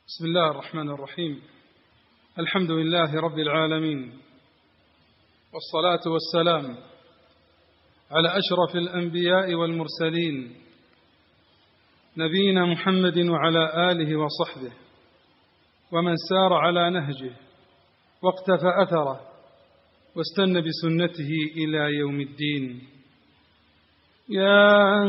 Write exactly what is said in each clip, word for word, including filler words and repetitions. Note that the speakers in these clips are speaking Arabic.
بسم الله الرحمن الرحيم. الحمد لله رب العالمين، والصلاة والسلام على أشرف الأنبياء والمرسلين نبينا محمد وعلى آله وصحبه ومن سار على نهجه واقتفى أثره واستنى بسنته إلى يوم الدين. يا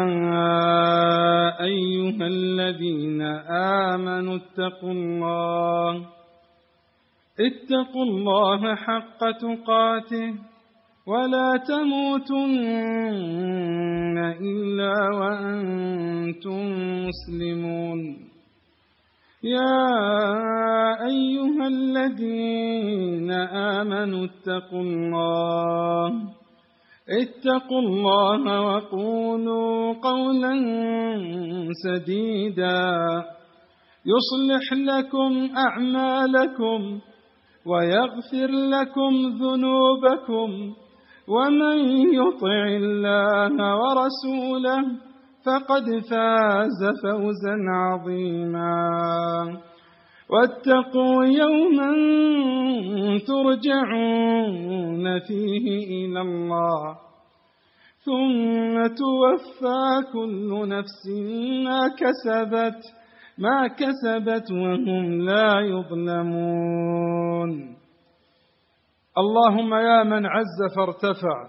أيها الذين آمنوا اتقوا الله اتقوا الله حق تقاته ولا تموتن إلا وأنتم مسلمون. يا أيها الذين آمنوا اتقوا الله اتقوا الله وقولوا قولا سديدا يصلح لكم أعمالكم ويغفر لكم ذنوبكم، ومن يطع الله ورسوله فقد فاز فوزا عظيما. واتقوا يوما ترجعون فيه إلى الله ثم توفى كل نفس ما كسبت ما كسبت وهم لا يظلمون. اللهم يا من عز فارتفع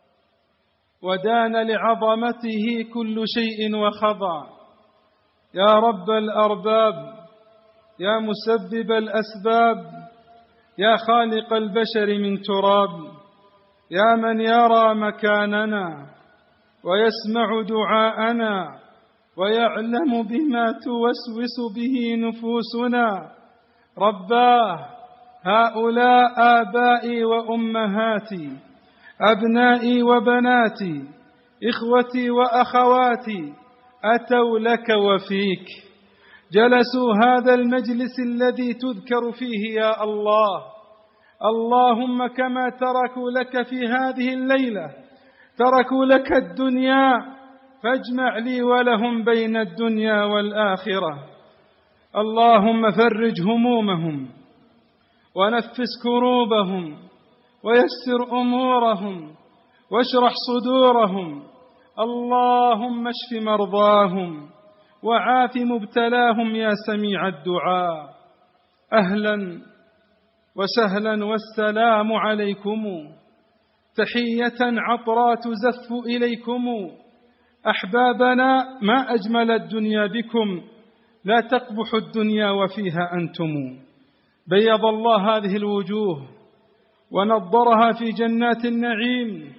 ودان لعظمته كل شيء وخضع، يا رب الأرباب، يا مسبب الأسباب، يا خالق البشر من تراب، يا من يرى مكاننا ويسمع دعاءنا ويعلم بما توسوس به نفوسنا. رباه، هؤلاء آبائي وأمهاتي، أبنائي وبناتي، إخوتي وأخواتي، أتوا لك وفيك، جلسوا هذا المجلس الذي تذكر فيه يا الله. اللهم كما تركوا لك في هذه الليلة تركوا لك الدنيا، فاجمع لي ولهم بين الدنيا والآخرة. اللهم فرج همومهم ونفس كروبهم ويسر أمورهم واشرح صدورهم. اللهم اشف مرضاهم وعاف مبتلاهم يا سميع الدعاء. أهلا وسهلا والسلام عليكم، تحية عطرا تزف إليكم. أحبابنا، ما أجمل الدنيا بكم، لا تقبح الدنيا وفيها أنتم. بيض الله هذه الوجوه ونضرها في جنات النعيم،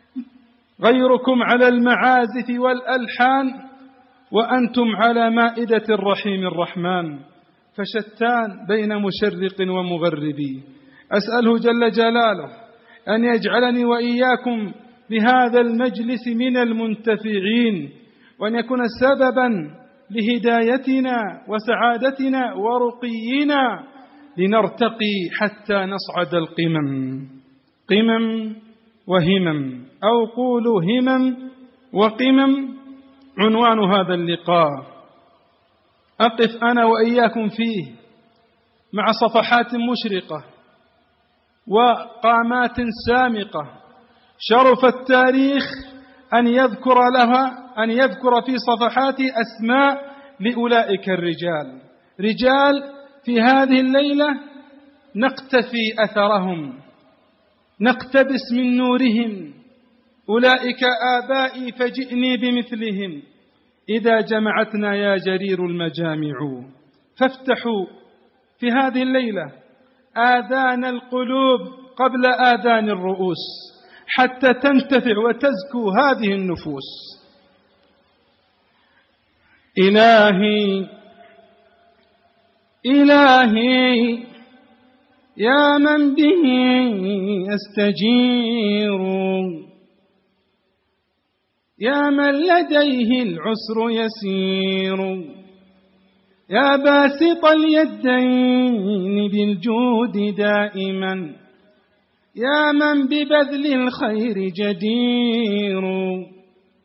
غيركم على المعازف والألحان وأنتم على مائدة الرحيم الرحمن، فشتان بين مشرق ومغرب. أسأله جل جلاله أن يجعلني وإياكم بهذا المجلس من المنتفعين، وأن يكون سببا لهدايتنا وسعادتنا ورقينا لنرتقي حتى نصعد القمم. قمم وهمم، أو قولوا همم وقمم، عنوان هذا اللقاء. أقف أنا وإياكم فيه مع صفحات مشرقة وقامات سامقة شرف التاريخ أن يذكر لها أن يذكر في صفحات أسماء لأولئك الرجال، رجال في هذه الليلة نقتفي أثرهم، نقتبس من نورهم. أولئك آبائي فجئني بمثلهم إذا جمعتنا يا جرير المجامع. فافتحوا في هذه الليلة آذان القلوب قبل آذان الرؤوس حتى تنتفع وتزكو هذه النفوس. إلهي إلهي يا من به أستجير، يا من لديه العسر يسير، يا باسط اليدين بالجود دائما، يا من ببذل الخير جدير.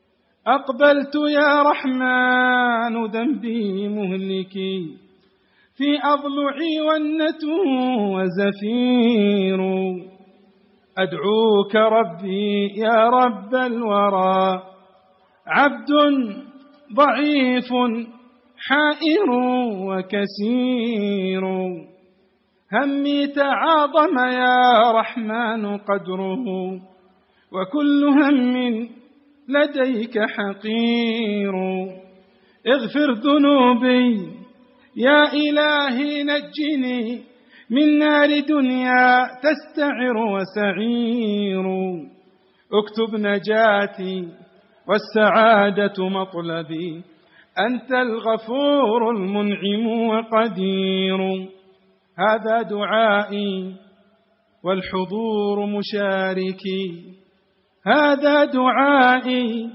أقبلت يا رحمن ذنبي مهلكي، في أضلعي والنة وزفير. أدعوك ربي يا رب الورى، عبد ضعيف حائر وكسير. همي تعاظم يا رحمن قدره، وكل هم لديك حقير. اغفر ذنوبي يا إلهي، نجني من نار دنيا تستعر وسعير. اكتب نجاتي والسعادة مطلبي، أنت الغفور المنعم وقدير. هذا دعائي والحضور مشاركي، هذا دعائي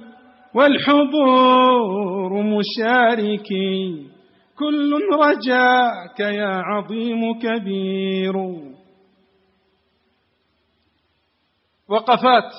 والحضور مشاركي. كل رجاك يا عظيم كبير. وقفات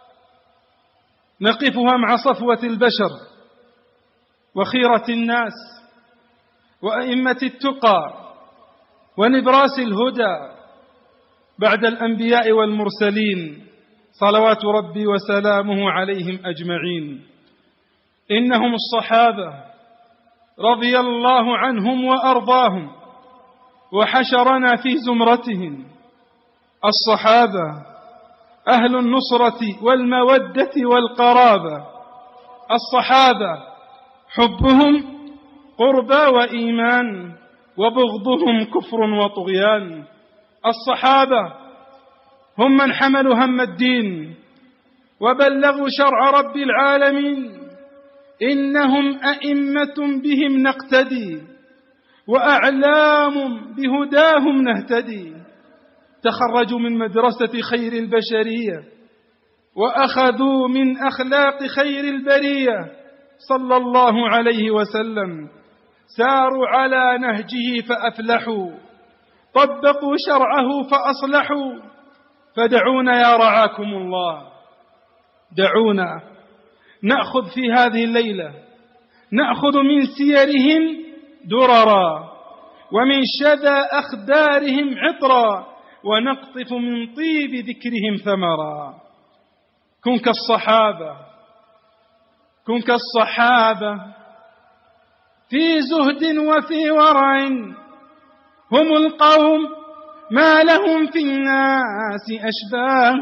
نقفها مع صفوة البشر وخيرة الناس وأئمة التقى ونبراس الهدى بعد الأنبياء والمرسلين، صلوات ربي وسلامه عليهم أجمعين. إنهم الصحابة رضي الله عنهم وأرضاهم، وحشرنا في زمرتهم. الصحابة أهل النصرة والمودة والقرابة. الصحابة حبهم قربى وإيمان، وبغضهم كفر وطغيان. الصحابة هم من حملوا هم الدين وبلغوا شرع رب العالمين. إنهم أئمة بهم نقتدي، وأعلام بهداهم نهتدي. تخرجوا من مدرسة خير البشرية، وأخذوا من أخلاق خير البرية صلى الله عليه وسلم. ساروا على نهجه فأفلحوا، طبقوا شرعه فأصلحوا. فدعونا يا رعاكم الله، دعونا نأخذ في هذه الليلة، نأخذ من سيرهم دررا، ومن شذا أخدارهم عطرا، ونقطف من طيب ذكرهم ثمرا. كن كالصحابة، كن كالصحابة في زهد وفي ورع. هم القوم ما لهم في الناس أشباه،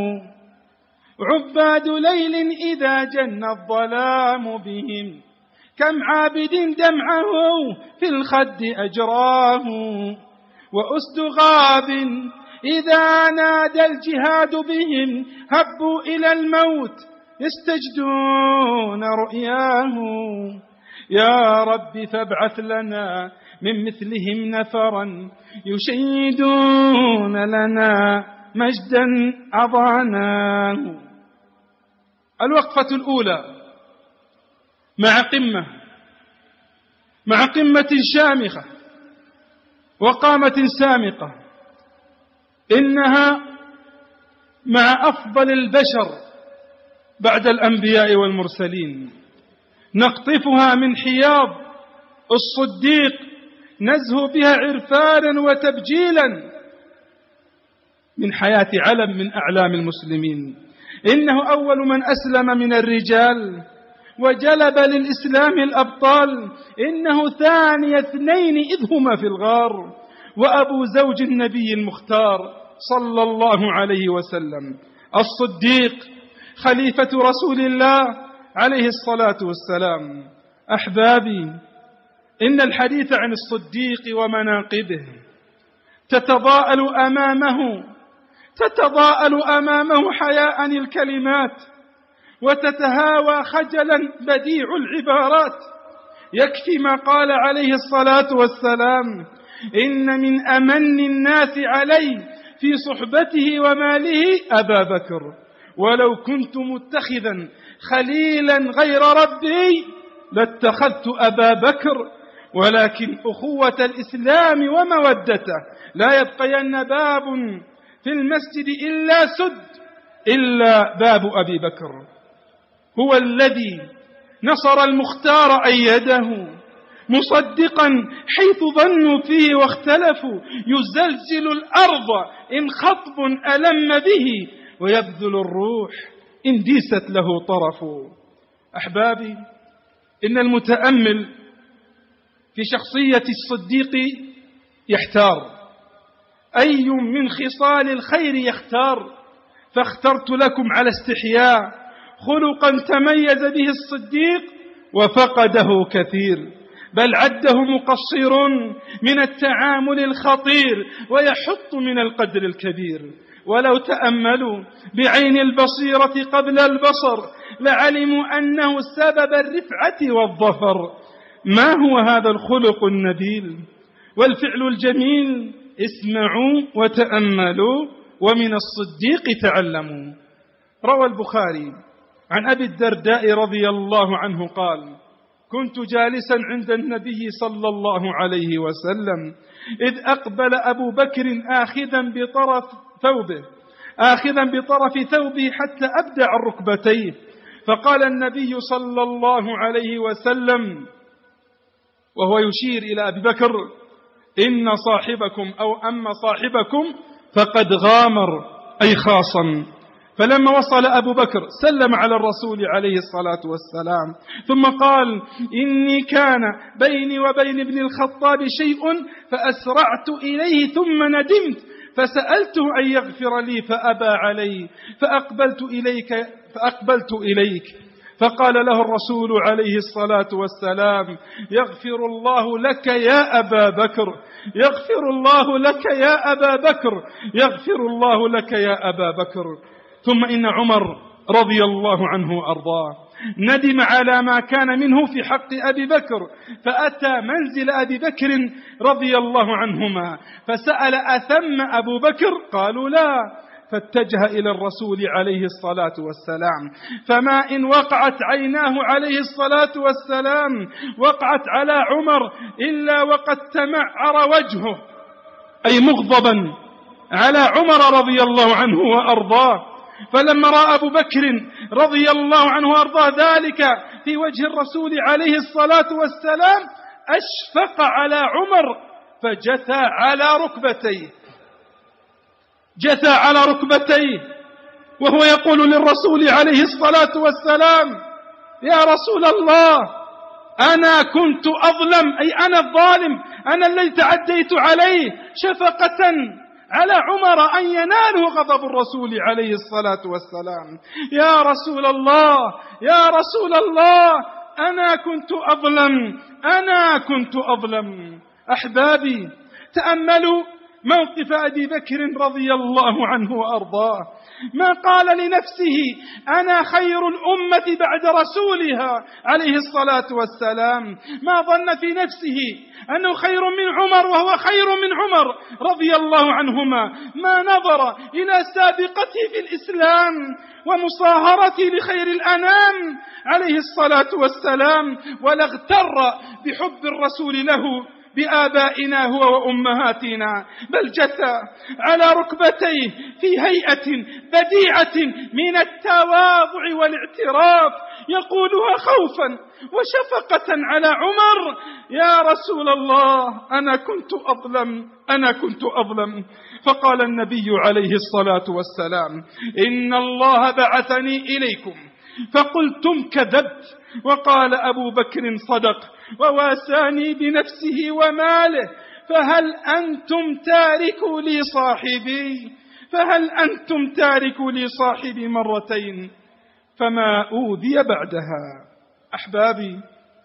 عباد ليل إذا جن الظلام بهم. كم عابد دمعه في الخد أجراه، وأسد غاب إذا نادى الجهاد بهم. هبوا إلى الموت يستجدون رؤياه. يا رب فابعث لنا من مثلهم نفرا، يشيدون لنا مجدا أضعناه. الوقفة الأولى مع قمة مع قمة شامخة وقامة سامقة، إنها مع أفضل البشر بعد الأنبياء والمرسلين. نقطفها من حياض الصديق، نزهو بها عرفانا وتبجيلا من حياة علم من أعلام المسلمين. إنه أول من أسلم من الرجال وجلب للإسلام الأبطال. إنه ثاني اثنين إذ هما في الغار، وأبو زوج النبي المختار صلى الله عليه وسلم. الصديق خليفة رسول الله عليه الصلاة والسلام. أحبابي، إن الحديث عن الصديق ومناقبه تتضاءل أمامه تتضاءل أمامه حياء الكلمات، وتتهاوى خجلا بديع العبارات. يكفي ما قال عليه الصلاة والسلام: إن من أمن الناس علي في صحبته وماله أبا بكر، ولو كنت متخذا خليلا غير ربي لاتخذت أبا بكر، ولكن أخوة الإسلام ومودته لا يبقين باب في المسجد إلا سد إلا باب أبي بكر. هو الذي نصر المختار أيده، مصدقا حيث ظنوا فيه واختلفوا، يزلزل الأرض إن خطب ألم به، ويبذل الروح إن ديست له طرف. أحبابي، إن المتأمل في شخصية الصديق يحتار أي من خصال الخير يختار، فاخترت لكم على استحياء خلقا تميز به الصديق وفقده كثير، بل عده مقصر من التعامل الخطير ويحط من القدر الكبير. ولو تأملوا بعين البصيرة قبل البصر لعلموا أنه سبب الرفعة والظفر. ما هو هذا الخلق النبيل والفعل الجميل؟ اسمعوا وتأملوا ومن الصديق تعلموا. روى البخاري عن أبي الدرداء رضي الله عنه قال: كنت جالسا عند النبي صلى الله عليه وسلم إذ أقبل أبو بكر آخذا بطرف ثوبه آخذا بطرف ثوبه حتى أبدع الركبتين، فقال النبي صلى الله عليه وسلم وهو يشير إلى أبي بكر: إن صاحبكم أو أما صاحبكم فقد غامر، أي خاصا. فلما وصل أبو بكر سلم على الرسول عليه الصلاة والسلام، ثم قال: إني كان بيني وبين ابن الخطاب شيء فأسرعت إليه ثم ندمت فسألته أن يغفر لي فأبى علي فأقبلت إليك فأقبلت إليك فقال له الرسول عليه الصلاة والسلام: يغفر الله لك يا أبا بكر، يغفر الله لك يا أبا بكر، يغفر الله لك يا أبا بكر. ثم إن عمر رضي الله عنه وأرضاه ندم على ما كان منه في حق أبي بكر، فأتى منزل أبي بكر رضي الله عنهما فسأل: أثم أبو بكر؟ قالوا: لا. فاتجه إلى الرسول عليه الصلاة والسلام، فما إن وقعت عيناه عليه الصلاة والسلام وقعت على عمر إلا وقد تمعر وجهه، أي مغضبا على عمر رضي الله عنه وأرضاه. فلما رأى أبو بكر رضي الله عنه وأرضاه ذلك في وجه الرسول عليه الصلاة والسلام أشفق على عمر فجثى على ركبتيه جثى على ركبتيه وهو يقول للرسول عليه الصلاة والسلام: يا رسول الله، أنا كنت أظلم، أي أنا الظالم، أنا الذي تعديت عليه شفقة على عمر أن يناله غضب الرسول عليه الصلاة والسلام. يا رسول الله، يا رسول الله، أنا كنت أظلم، أنا كنت أظلم. أحبابي، تأملوا موقف أبي بكر رضي الله عنه وأرضاه، ما قال لنفسه: أنا خير الأمة بعد رسولها عليه الصلاة والسلام، ما ظن في نفسه أنه خير من عمر وهو خير من عمر رضي الله عنهما، ما نظر إلى سابقته في الإسلام ومصاهرته لخير الأنام عليه الصلاة والسلام، ولا اغتر بحب الرسول له بآبائنا هو وأمهاتنا، بل جثى على ركبتيه في هيئة بديعة من التواضع والاعتراف يقولها خوفا وشفقة على عمر: يا رسول الله، أنا كنت أظلم، أنا كنت أظلم. فقال النبي عليه الصلاة والسلام: إن الله بعثني إليكم فقلتم كذبت، وقال أبو بكر صدق، وواساني بنفسه وماله، فهل أنتم تاركوا لي صاحبي فهل أنتم تاركوا لي صاحبي مرتين فما أوذي بعدها. أحبابي،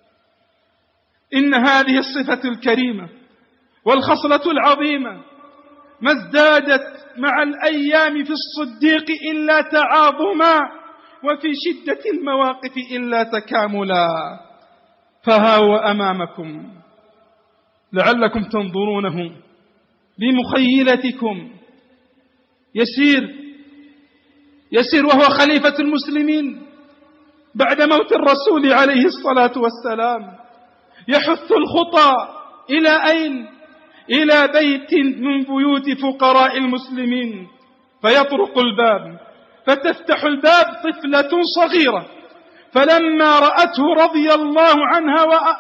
إن هذه الصفة الكريمة والخصلة العظيمة ما ازدادت مع الأيام في الصديق إلا تعاظما، وفي شدة المواقف إلا تكاملا. فها هو أمامكم لعلكم تنظرونه بمخيلتكم، يسير يسير وهو خليفة المسلمين بعد موت الرسول عليه الصلاة والسلام، يحث الخطى إلى أين؟ إلى بيت من بيوت فقراء المسلمين، فيطرق الباب، فتفتح الباب طفلة صغيرة، فلما رأته رضي الله عنها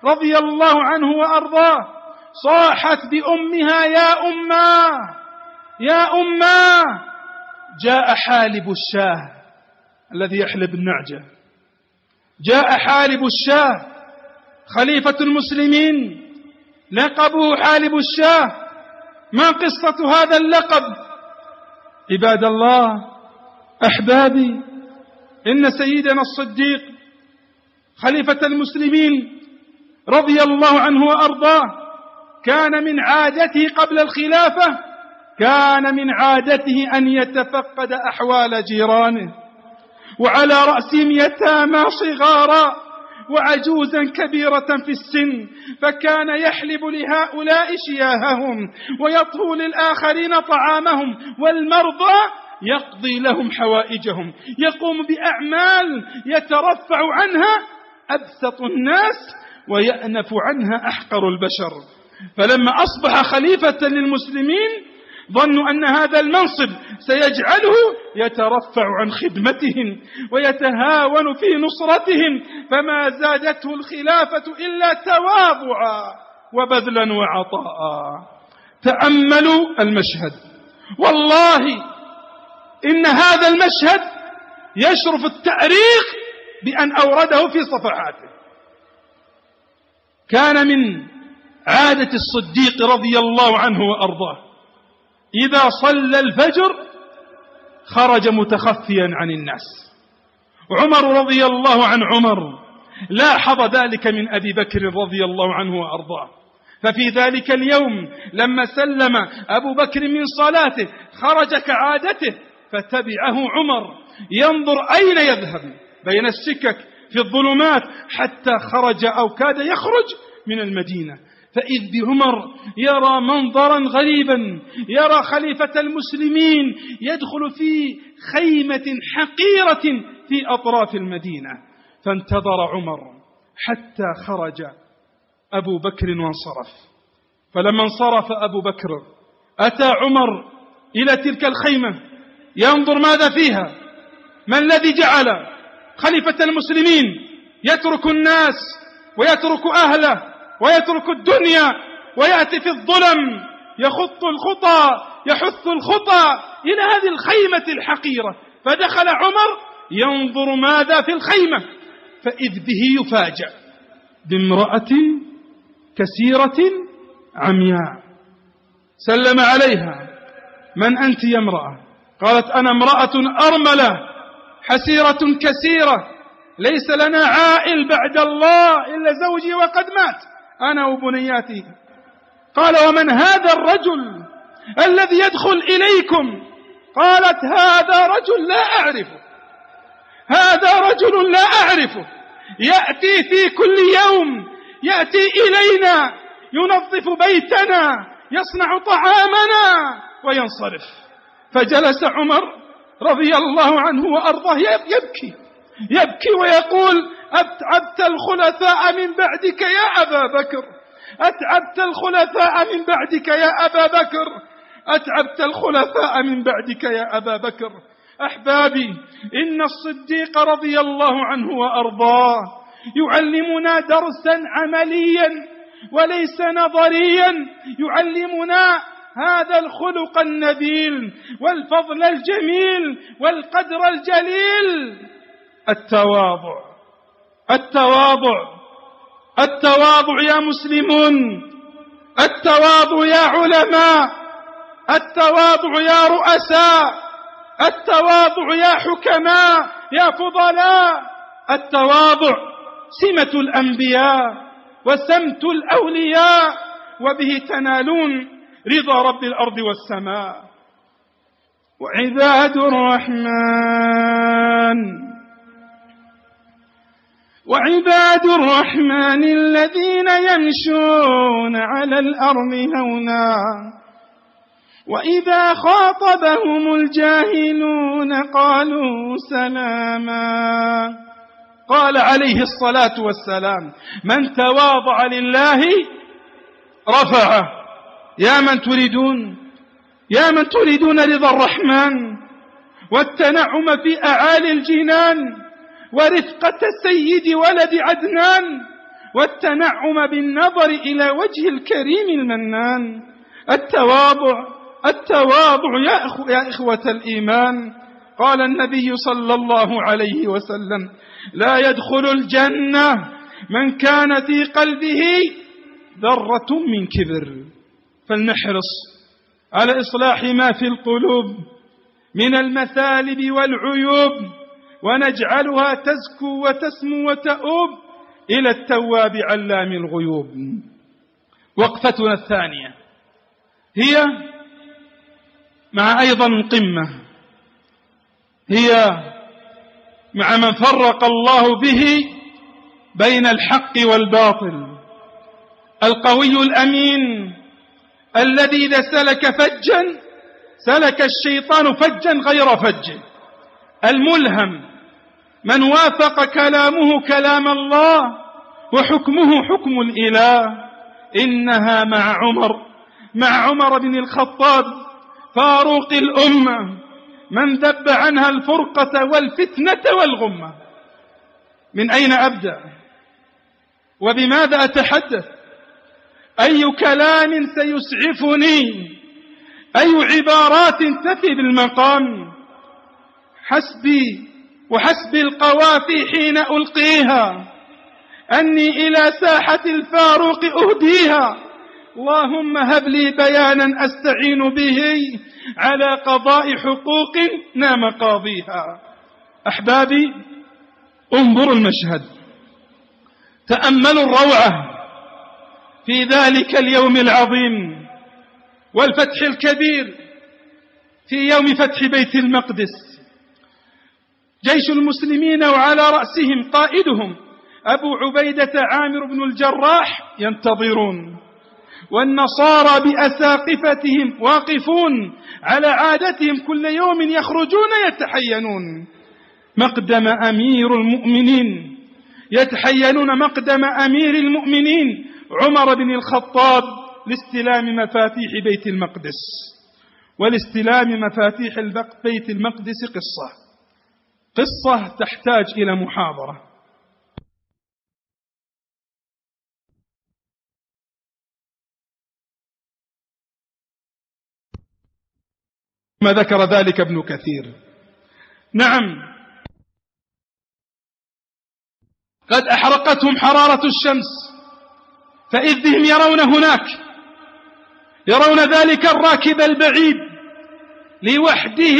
رضي الله عنه وأرضاه صاحت بأمها: يا أماه يا أماه. جاء حالب الشاه الذي يحلب النعجة، جاء حالب الشاه خليفة المسلمين، لقبه حالب الشاه. ما قصة هذا اللقب؟ عباد الله أحبابي، إن سيدنا الصديق خليفة المسلمين رضي الله عنه وأرضاه كان من عادته قبل الخلافة، كان من عادته أن يتفقد أحوال جيرانه، وعلى رأسهم يتامى صغارا وعجوزا كبيرة في السن، فكان يحلب لهؤلاء شياههم ويطهو للآخرين طعامهم، والمرضى يقضي لهم حوائجهم، يقوم بأعمال يترفع عنها أبسط الناس ويأنف عنها أحقر البشر. فلما أصبح خليفة للمسلمين ظنوا أن هذا المنصب سيجعله يترفع عن خدمتهم ويتهاون في نصرتهم، فما زادته الخلافة إلا تواضعا وبذلا وعطاء. تأملوا المشهد، والله إن هذا المشهد يشرف التأريخ بأن أورده في صفحاته. كان من عادة الصديق رضي الله عنه وأرضاه إذا صلى الفجر خرج متخفيا عن الناس. عمر رضي الله عن عمر لاحظ ذلك من أبي بكر رضي الله عنه وأرضاه، ففي ذلك اليوم لما سلم أبو بكر من صلاته خرج كعادته، فتبعه عمر ينظر أين يذهب بين السكك في الظلمات حتى خرج أو كاد يخرج من المدينة، فإذ بعمر يرى منظرا غريبا، يرى خليفة المسلمين يدخل في خيمة حقيرة في أطراف المدينة، فانتظر عمر حتى خرج أبو بكر وانصرف. فلما انصرف أبو بكر أتى عمر إلى تلك الخيمة ينظر ماذا فيها، ما الذي جعل خليفة المسلمين يترك الناس ويترك أهله ويترك الدنيا ويأتي في الظلم يخط الخطى يحث الخطى إلى هذه الخيمة الحقيرة. فدخل عمر ينظر ماذا في الخيمة، فإذ به يفاجأ بامرأة كسيرة عمياء. سلم عليها: من أنت يا امرأة؟ قالت: أنا امرأة أرملة حسيرة كسيرة، ليس لنا عائل بعد الله إلا زوجي وقد مات، أنا وبنياتي. قال: ومن هذا الرجل الذي يدخل إليكم؟ قالت: هذا رجل لا أعرفه، هذا رجل لا أعرفه، يأتي في كل يوم، يأتي إلينا ينظف بيتنا يصنع طعامنا وينصرف. فجلس عمر رضي الله عنه وأرضاه يبكي يبكي ويقول: أتعبت الخلفاء من بعدك يا أبا بكر، أتعبت الخلفاء من بعدك يا أبا بكر، أتعبت الخلفاء من بعدك يا أبا بكر. أحبابي، إن الصديق رضي الله عنه وأرضاه يعلمنا درسا عمليا وليس نظريا، يعلمنا هذا الخلق النبيل والفضل الجميل والقدر الجليل: التواضع. التواضع التواضع يا مسلمون، التواضع يا علماء، التواضع يا رؤساء، التواضع يا حكماء يا فضلاء. التواضع سمة الأنبياء وسمت الأولياء، وبه تنالون رضا رب الأرض والسماء. وعباد الرحمن وعباد الرحمن الذين يمشون على الأرض هونا وإذا خاطبهم الجاهلون قالوا سلاما. قال عليه الصلاة والسلام: من تواضع لله رفعه. يا من تريدون يا من تريدون رضا الرحمن والتنعم في أعالي الجنان ورفقة سيد ولد عدنان، والتنعم بالنظر إلى وجه الكريم المنان. التواضع التواضع يا, أخو يا إخوة الإيمان. قال النبي صلى الله عليه وسلم: لا يدخل الجنة من كان في قلبه ذرة من كبر. فلنحرص على إصلاح ما في القلوب من المثالب والعيوب، ونجعلها تزكو وتسمو وتؤوب إلى التواب علام الغيوب. وقفتنا الثانية هي مع أيضا قمة، هي مع من فرق الله به بين الحق والباطل، القوي الأمين الذي إذا سلك فجا سلك الشيطان فجا غير فجه، الملهم من وافق كلامه كلام الله وحكمه حكم الإله. إنها مع عمر مع عمر بن الخطاب فاروق الأمة من ذب عنها الفرقة والفتنة والغمة. من أين أبدأ وبماذا أتحدث؟ أي كلام سيسعفني؟ أي عبارات تفي بالمقام؟ حسبي وحسبي القوافي حين ألقيها أني إلى ساحة الفاروق أهديها. اللهم هب لي بيانا أستعين به على قضاء حقوق نام قاضيها. أحبابي، انظروا المشهد، تأملوا الروعة في ذلك اليوم العظيم والفتح الكبير في يوم فتح بيت المقدس. جيش المسلمين وعلى رأسهم قائدهم أبو عبيدة عامر بن الجراح ينتظرون، والنصارى بأساقفتهم واقفون على عادتهم كل يوم يخرجون يتحينون مقدم أمير المؤمنين، يتحينون مقدم أمير المؤمنين عمر بن الخطاب لاستلام مفاتيح بيت المقدس. والاستلام مفاتيح بيت المقدس قصة قصة تحتاج إلى محاضرة. ما ذكر ذلك ابن كثير. نعم، قد أحرقتهم حرارة الشمس، فإذ بهم يرون هناك يرون ذلك الراكب البعيد لوحده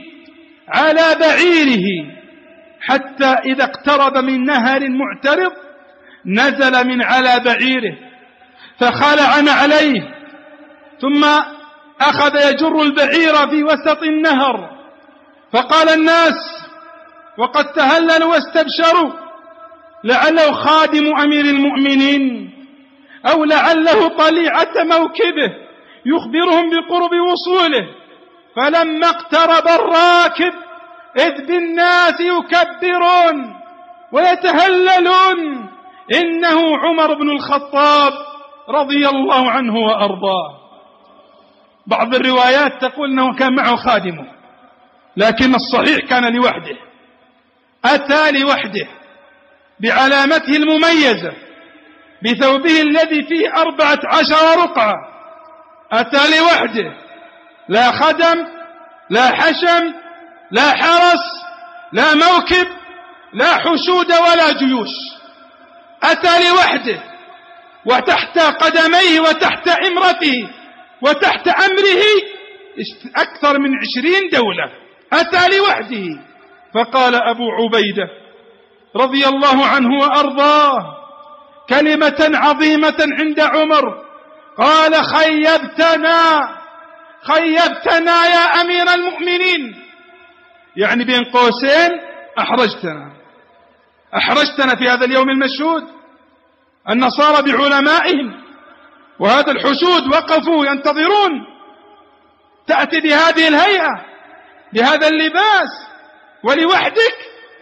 على بعيره، حتى إذا اقترب من نهر معترض نزل من على بعيره فخلع نعليه، ثم أخذ يجر البعير في وسط النهر. فقال الناس وقد تهللوا واستبشروا لعله خادم أمير المؤمنين أو لعله طليعة موكبه يخبرهم بقرب وصوله. فلما اقترب الراكب إذ بالناس يكبرون ويتهللون إنه عمر بن الخطاب رضي الله عنه وأرضاه. بعض الروايات تقول أنه كان معه خادمه، لكن الصحيح كان لوحده، أتى لوحده بعلامته المميزة بثوبه الذي فيه أربعة عشر رقعة، أتى لوحده، لا خدم لا حشم لا حرس لا موكب لا حشود ولا جيوش، أتى لوحده وتحت قدميه وتحت إمرته وتحت أمره أكثر من عشرين دولة، أتى لوحده. فقال أبو عبيدة رضي الله عنه وأرضاه كلمة عظيمة عند عمر، قال: خيبتنا خيبتنا يا أمير المؤمنين، يعني بين قوسين أحرجتنا أحرجتنا في هذا اليوم المشهود. النصارى بعلمائهم وهذا الحشود وقفوا ينتظرون، تأتي بهذه الهيئة بهذا اللباس ولوحدك؟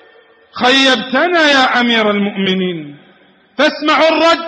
خيبتنا يا أمير المؤمنين. فاسمعوا الرد،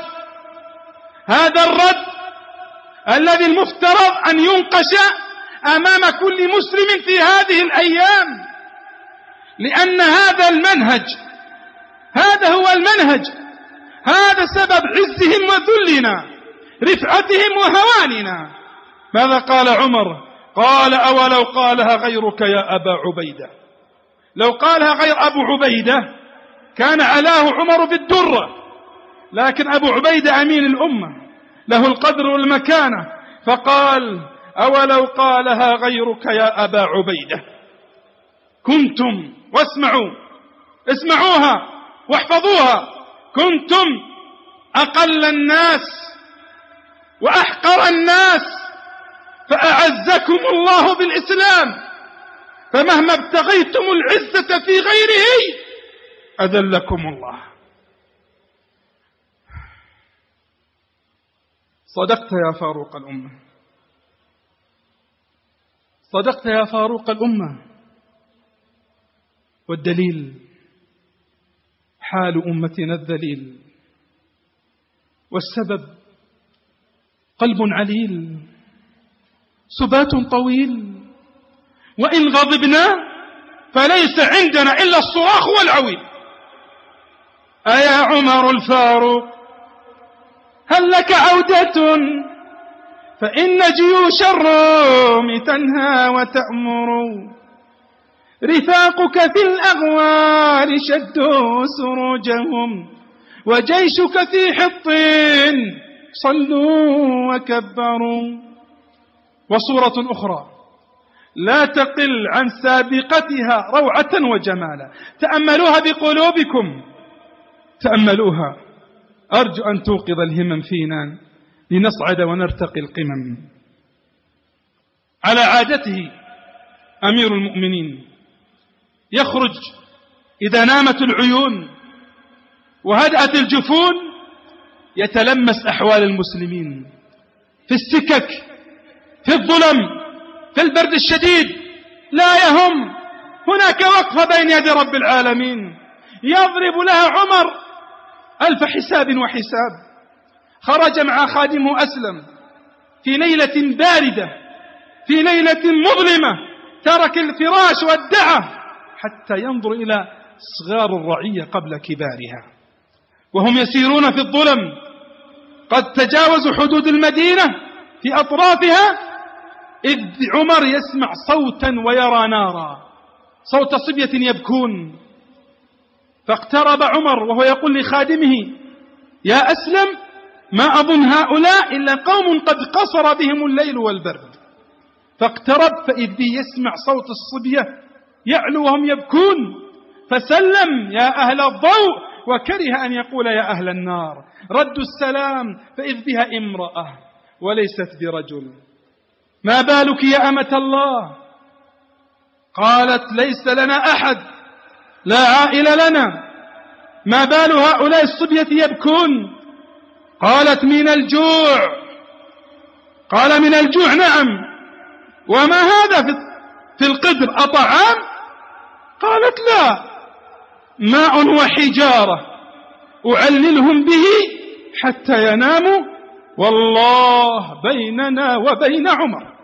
هذا الرد الذي المفترض أن ينقش أمام كل مسلم في هذه الأيام، لأن هذا المنهج هذا هو المنهج هذا سبب عزهم وذلنا، رفعتهم وهواننا. ماذا قال عمر؟ قال: أولو قالها غيرك يا أبا عبيدة. لو قالها غير أبو عبيدة كان علاه عمر بالدرة، لكن أبو عبيدة أمين الأمة له القدر والمكانة، فقال: أولو قالها غيرك يا أبا عبيدة كنتم، واسمعوا اسمعوها واحفظوها، كنتم أقل الناس وأحقر الناس، فأعزكم الله بالإسلام، فمهما ابتغيتم العزة في غيره أذلكم الله. صدقت يا فاروق الأمة، صدقت يا فاروق الأمة. والدليل حال أمتنا الذليل، والسبب قلب عليل، سبات طويل، وإن غضبنا فليس عندنا إلا الصراخ والعويل. أيا عمر الفاروق هل لك عودة؟ فإن جيوش الروم تنهى وتأمر، رفاقك في الأغوار شدوا سروجهم، وجيشك في حطين صلوا وكبروا. وصورة أخرى لا تقل عن سابقتها روعة وجمالا، تأملوها بقلوبكم، تأملوها. أرجو أن توقظ الهمم فينا لنصعد ونرتقي القمم. على عادته أمير المؤمنين يخرج إذا نامت العيون وهدأت الجفون، يتلمس أحوال المسلمين في السكك، في الظلم، في البرد الشديد، لا يهم. هناك وقفة بين يدي رب العالمين يضرب لها عمر ألف حساب وحساب. خرج مع خادمه أسلم في ليلة باردة، في ليلة مظلمة، ترك الفراش والدعة حتى ينظر إلى صغار الرعية قبل كبارها، وهم يسيرون في الظلم، قد تجاوزوا حدود المدينة في أطرافها، إذ عمر يسمع صوتا ويرى نارا، صوت صبية يبكون. فاقترب عمر وهو يقول لخادمه: يا أسلم، ما أظن هؤلاء إلا قوم قد قصر بهم الليل والبرد. فاقترب فإذ به يسمع صوت الصبية يعلو وهم يبكون، فسلم: يا أهل الضوء، وكره أن يقول يا أهل النار. ردوا السلام فإذ بها امرأة وليست برجل. ما بالك يا أمة الله؟ قالت: ليس لنا أحد، لا عائل لنا. ما بال هؤلاء الصبية يبكون؟ قالت: من الجوع. قال: من الجوع؟ نعم. وما هذا في القدر، أطعام؟ قالت: لا، ماء وحجارة أعللهم به حتى يناموا، والله بيننا وبين عمر،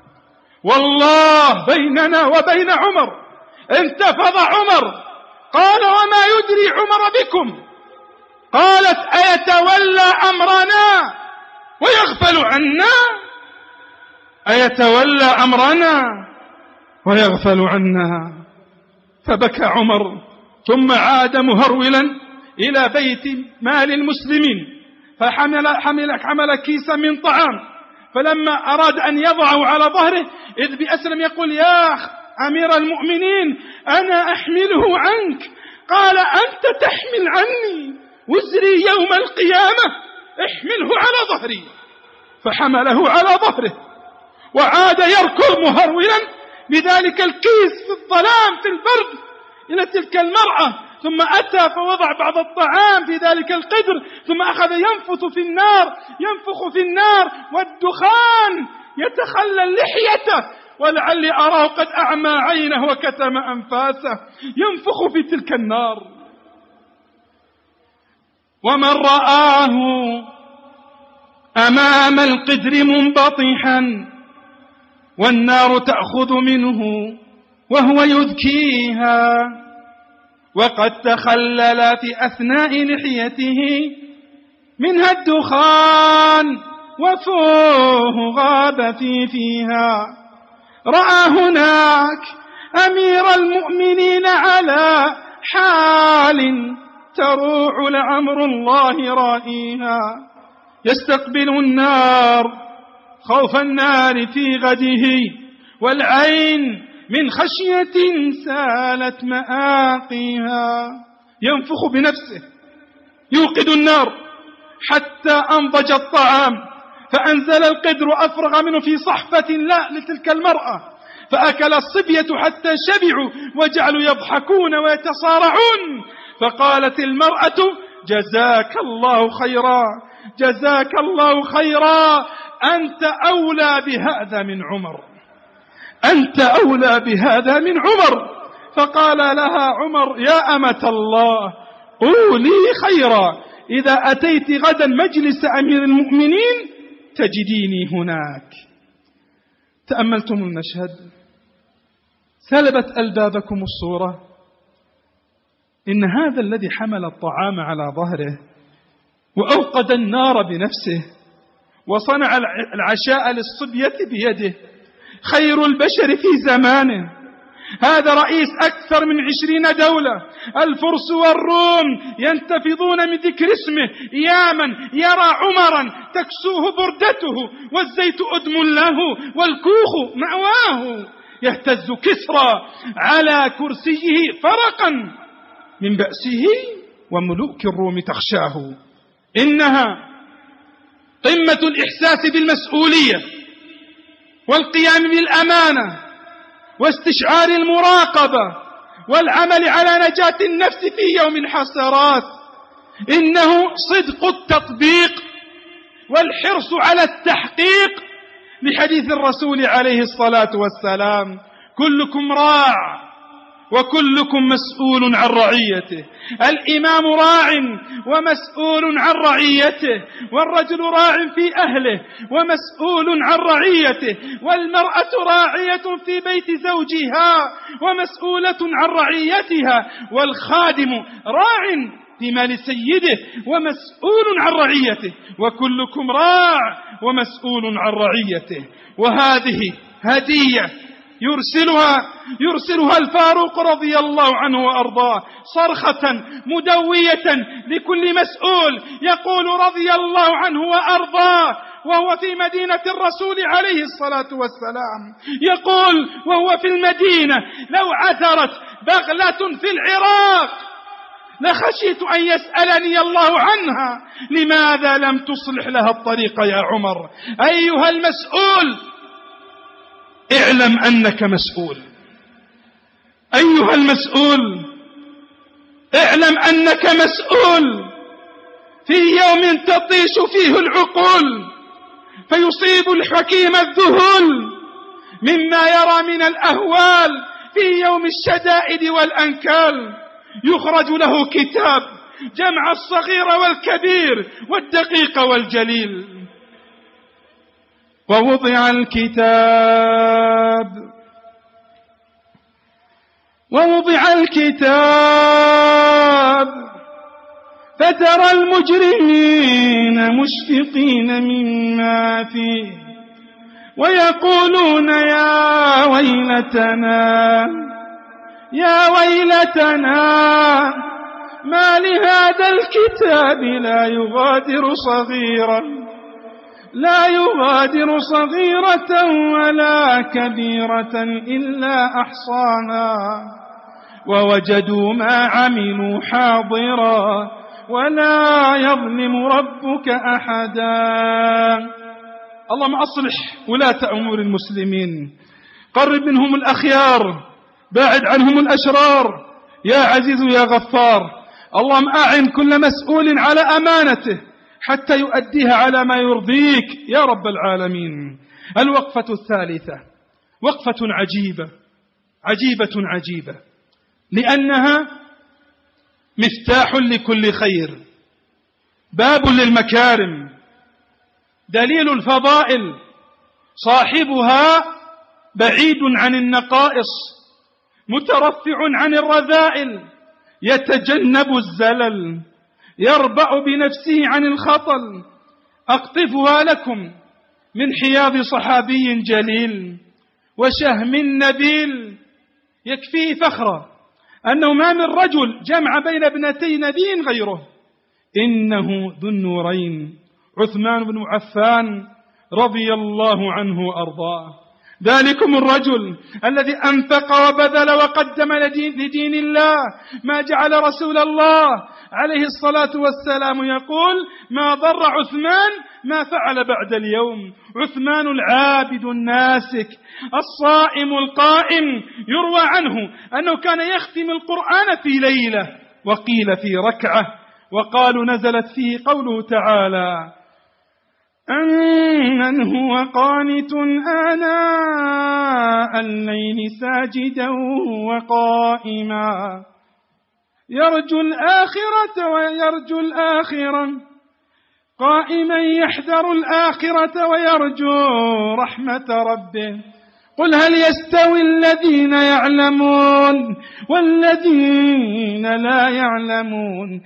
والله بيننا وبين عمر. انتفض عمر، قال: وما يدري عمر بكم؟ قالت: أيتولى أمرنا ويغفل عنا؟ أيتولى أمرنا ويغفل عنا؟ فبكى عمر، ثم عاد مهرولا إلى بيت مال المسلمين، فحمل حمل حمل كيسا من طعام، فلما أراد أن يضعه على ظهره إذ بأسلم يقول: يا أمير المؤمنين، أنا أحمله عنك. قال: أنت تحمل عني وزري يوم القيامة، احمله على ظهري. فحمله على ظهره وعاد يركض مهرولا بذلك الكيس في الظلام في البرد إلى تلك المرأة، ثم أتى فوضع بعض الطعام في ذلك القدر، ثم أخذ ينفث في النار، ينفخ في النار والدخان يتخلل لحيته، ولعلي أراه قد أعمى عينه وكتم أنفاسه، ينفخ في تلك النار. ومن رآه أمام القدر منبطحا والنار تأخذ منه وهو يذكيها، وقد تخلل في أثناء لحيته منها الدخان وفوه غاب في فيها. رأى هناك أمير المؤمنين على حال تروع لعمر الله رائيها، يستقبل النار خوف النار في غده، والعين من خشية سالت مآقيها. ينفخ بنفسه يوقد النار حتى أنضج الطعام، فأنزل القدر وأفرغ منه في صحفة لا لتلك المرأة، فأكل الصبية حتى شبعوا وجعلوا يضحكون ويتصارعون. فقالت المرأة: جزاك الله خيرا، جزاك الله خيرا، أنت أولى بهذا من عمر، أنت أولى بهذا من عمر. فقال لها عمر: يا أمة الله قولي خيرا، إذا أتيت غدا مجلس أمير المؤمنين تجديني هناك. تأملتم المشهد؟ سلبت ألبابكم الصورة؟ إن هذا الذي حمل الطعام على ظهره وأوقد النار بنفسه وصنع العشاء للصبية بيده خير البشر في زمانه. هذا رئيس أكثر من عشرين دولة، الفرس والروم ينتفضون من ذكر اسمه، يا من يرى عمرا تكسوه بردته والزيت أدم له والكوخ مأواه. يهتز كسرى على كرسيه فرقا من بأسه وملوك الروم تخشاه. إنها قمة الإحساس بالمسؤولية والقيام بالأمانة واستشعار المراقبة والعمل على نجاة النفس في يوم الحسرات. إنه صدق التطبيق والحرص على التحقيق لحديث الرسول عليه الصلاة والسلام: كلكم راع وكلكم مسؤول عن رعيته. الإمام راع ومسؤول عن رعيته، والرجل راع في أهله ومسؤول عن رعيته، والمرأة راعية في بيت زوجها ومسؤولة عن رعيتها، والخادم راع في مال سيده ومسؤول عن رعيته، وكلكم راع ومسؤول عن رعيته. وهذه هدية يرسلها يرسلها الفاروق رضي الله عنه وأرضاه صرخة مدوية لكل مسؤول، يقول رضي الله عنه وأرضاه وهو في مدينة الرسول عليه الصلاة والسلام، يقول وهو في المدينة: لو عثرت بغلة في العراق لخشيت أن يسألني الله عنها، لماذا لم تصلح لها الطريق يا عمر؟ أيها المسؤول اعلم أنك مسؤول، أيها المسؤول اعلم أنك مسؤول في يوم تطيش فيه العقول، فيصيب الحكيم الذهول مما يرى من الأهوال في يوم الشدائد والأنكال. يخرج له كتاب جمع الصغير والكبير والدقيق والجليل. ووضع الكتاب ووضع الكتاب فترى المجرمين مشفقين مما فيه ويقولون يا ويلتنا يا ويلتنا ما لهذا الكتاب لا يغادر صغيرا لا يغادر صغيرة ولا كبيرة إلا أحصاها ووجدوا ما عملوا حاضرا ولا يظلم ربك أحدا. اللهم أصلح ولاة أمور المسلمين، قرب منهم الأخيار، باعد عنهم الأشرار، يا عزيز يا غفار. اللهم أعن كل مسؤول على أمانته حتى يؤديها على ما يرضيك يا رب العالمين. الوقفة الثالثة وقفة عجيبة عجيبة عجيبة، لأنها مفتاح لكل خير، باب للمكارم، دليل الفضائل، صاحبها بعيد عن النقائص، مترفع عن الرذائل، يتجنب الزلل، يربأ بنفسه عن الخطل. أقطفها لكم من حياض صحابي جليل وشهم نبيل، يكفيه فخرا أنه ما من رجل جمع بين ابنتي نبي غيره، إنه ذو النورين عثمان بن عفان رضي الله عنه وأرضاه. ذلكم الرجل الذي أنفق وبذل وقدم لدين الله ما جعل رسول الله عليه الصلاة والسلام يقول: ما ضر عثمان ما فعل بعد اليوم. عثمان العابد الناسك الصائم القائم، يروى عنه أنه كان يختم القرآن في ليلة، وقيل في ركعة، وقالوا نزلت فيه قوله تعالى: أمن هو قانت آناء الليل ساجدا وقائما يرجو الآخرة ويرجو الآخرة قائما يحذر الآخرة ويرجو رحمة ربه. قل هل يستوي الذين يعلمون والذين لا يعلمون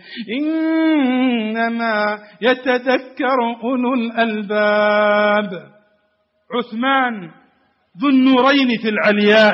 إنما يتذكر أولو الألباب. عثمان ذو النورين في العلياء،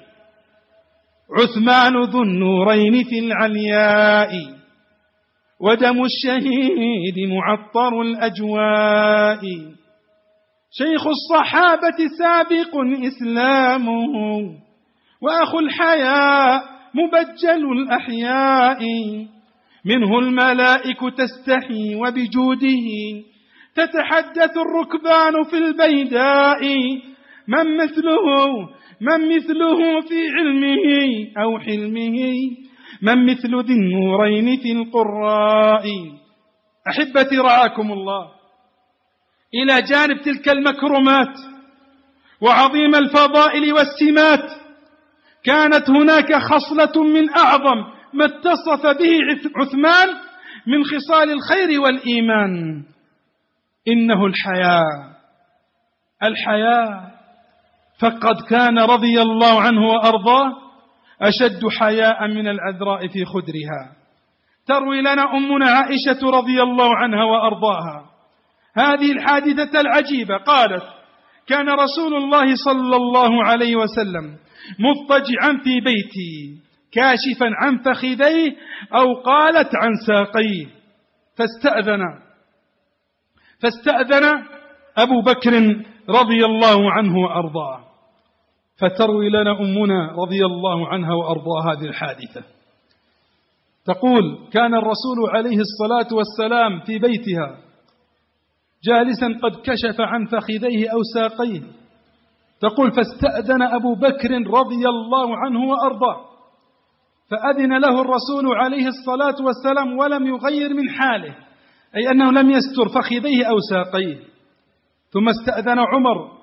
عثمان ذو النورين في العلياء، ودم الشهيد معطر الأجواء. شيخ الصحابة سابق إسلامه، وأخو الحياء مبجل الأحياء. منه الملائك تستحي وبجوده تتحدث الركبان في البيداء. من مثله من مثله في علمه أو حلمه، من مثل ذي النورين في القراء. أحبتي رعاكم الله، إلى جانب تلك المكرمات وعظيم الفضائل والسمات، كانت هناك خصلة من أعظم ما اتصف به عثمان من خصال الخير والإيمان، إنه الحياء. الحياء، فقد كان رضي الله عنه وأرضاه أشد حياء من العذراء في خدرها. تروي لنا أمنا عائشة رضي الله عنها وأرضاها هذه الحادثة العجيبة، قالت: كان رسول الله صلى الله عليه وسلم مضطجعا في بيتي كاشفا عن فخذيه، أو قالت عن ساقيه، فاستأذن فاستأذن أبو بكر رضي الله عنه وأرضاه. فتروي لنا أمنا رضي الله عنها وأرضاها هذه الحادثة، تقول: كان الرسول عليه الصلاة والسلام في بيتها جالسا قد كشف عن فخذيه أو ساقيه، تقول: فاستأذن أبو بكر رضي الله عنه وأرضاه، فأذن له الرسول عليه الصلاة والسلام ولم يغير من حاله، أي أنه لم يستر فخذيه أو ساقيه. ثم استأذن عمر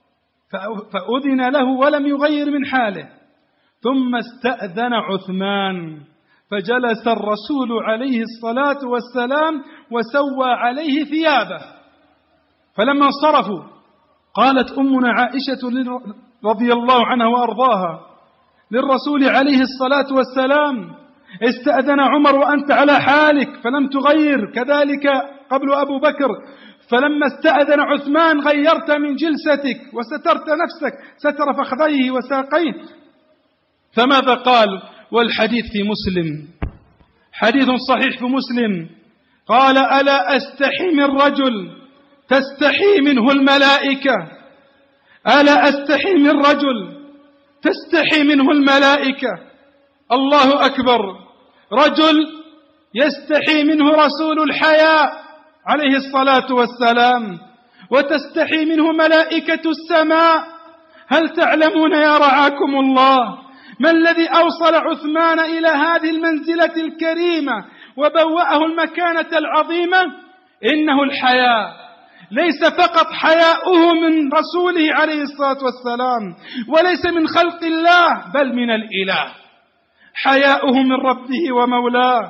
فأذن له ولم يغير من حاله. ثم استأذن عثمان فجلس الرسول عليه الصلاة والسلام وسوى عليه ثيابه. فلما انصرفوا قالت أمنا عائشة رضي الله عنها وأرضاها للرسول عليه الصلاة والسلام: استأذن عمر وأنت على حالك فلم تغير، كذلك قبل أبو بكر، فلما استأذن عثمان غيرت من جلستك وسترت نفسك ستر فخذيه وساقيه. فماذا قال؟ والحديث في مسلم، حديث صحيح في مسلم، قال: ألا أستحي من رجل تستحي منه الملائكة، ألا أستحي من رجل تستحي منه الملائكة. الله أكبر، رجل يستحي منه رسول الحياء عليه الصلاة والسلام، وتستحي منه ملائكة السماء. هل تعلمون يا رعاكم الله ما الذي أوصل عثمان إلى هذه المنزلة الكريمة وبوأه المكانة العظيمة؟ إنه الحياء. ليس فقط حياؤه من رسوله عليه الصلاة والسلام، وليس من خلق الله، بل من الإله. حياؤه من ربه ومولاه،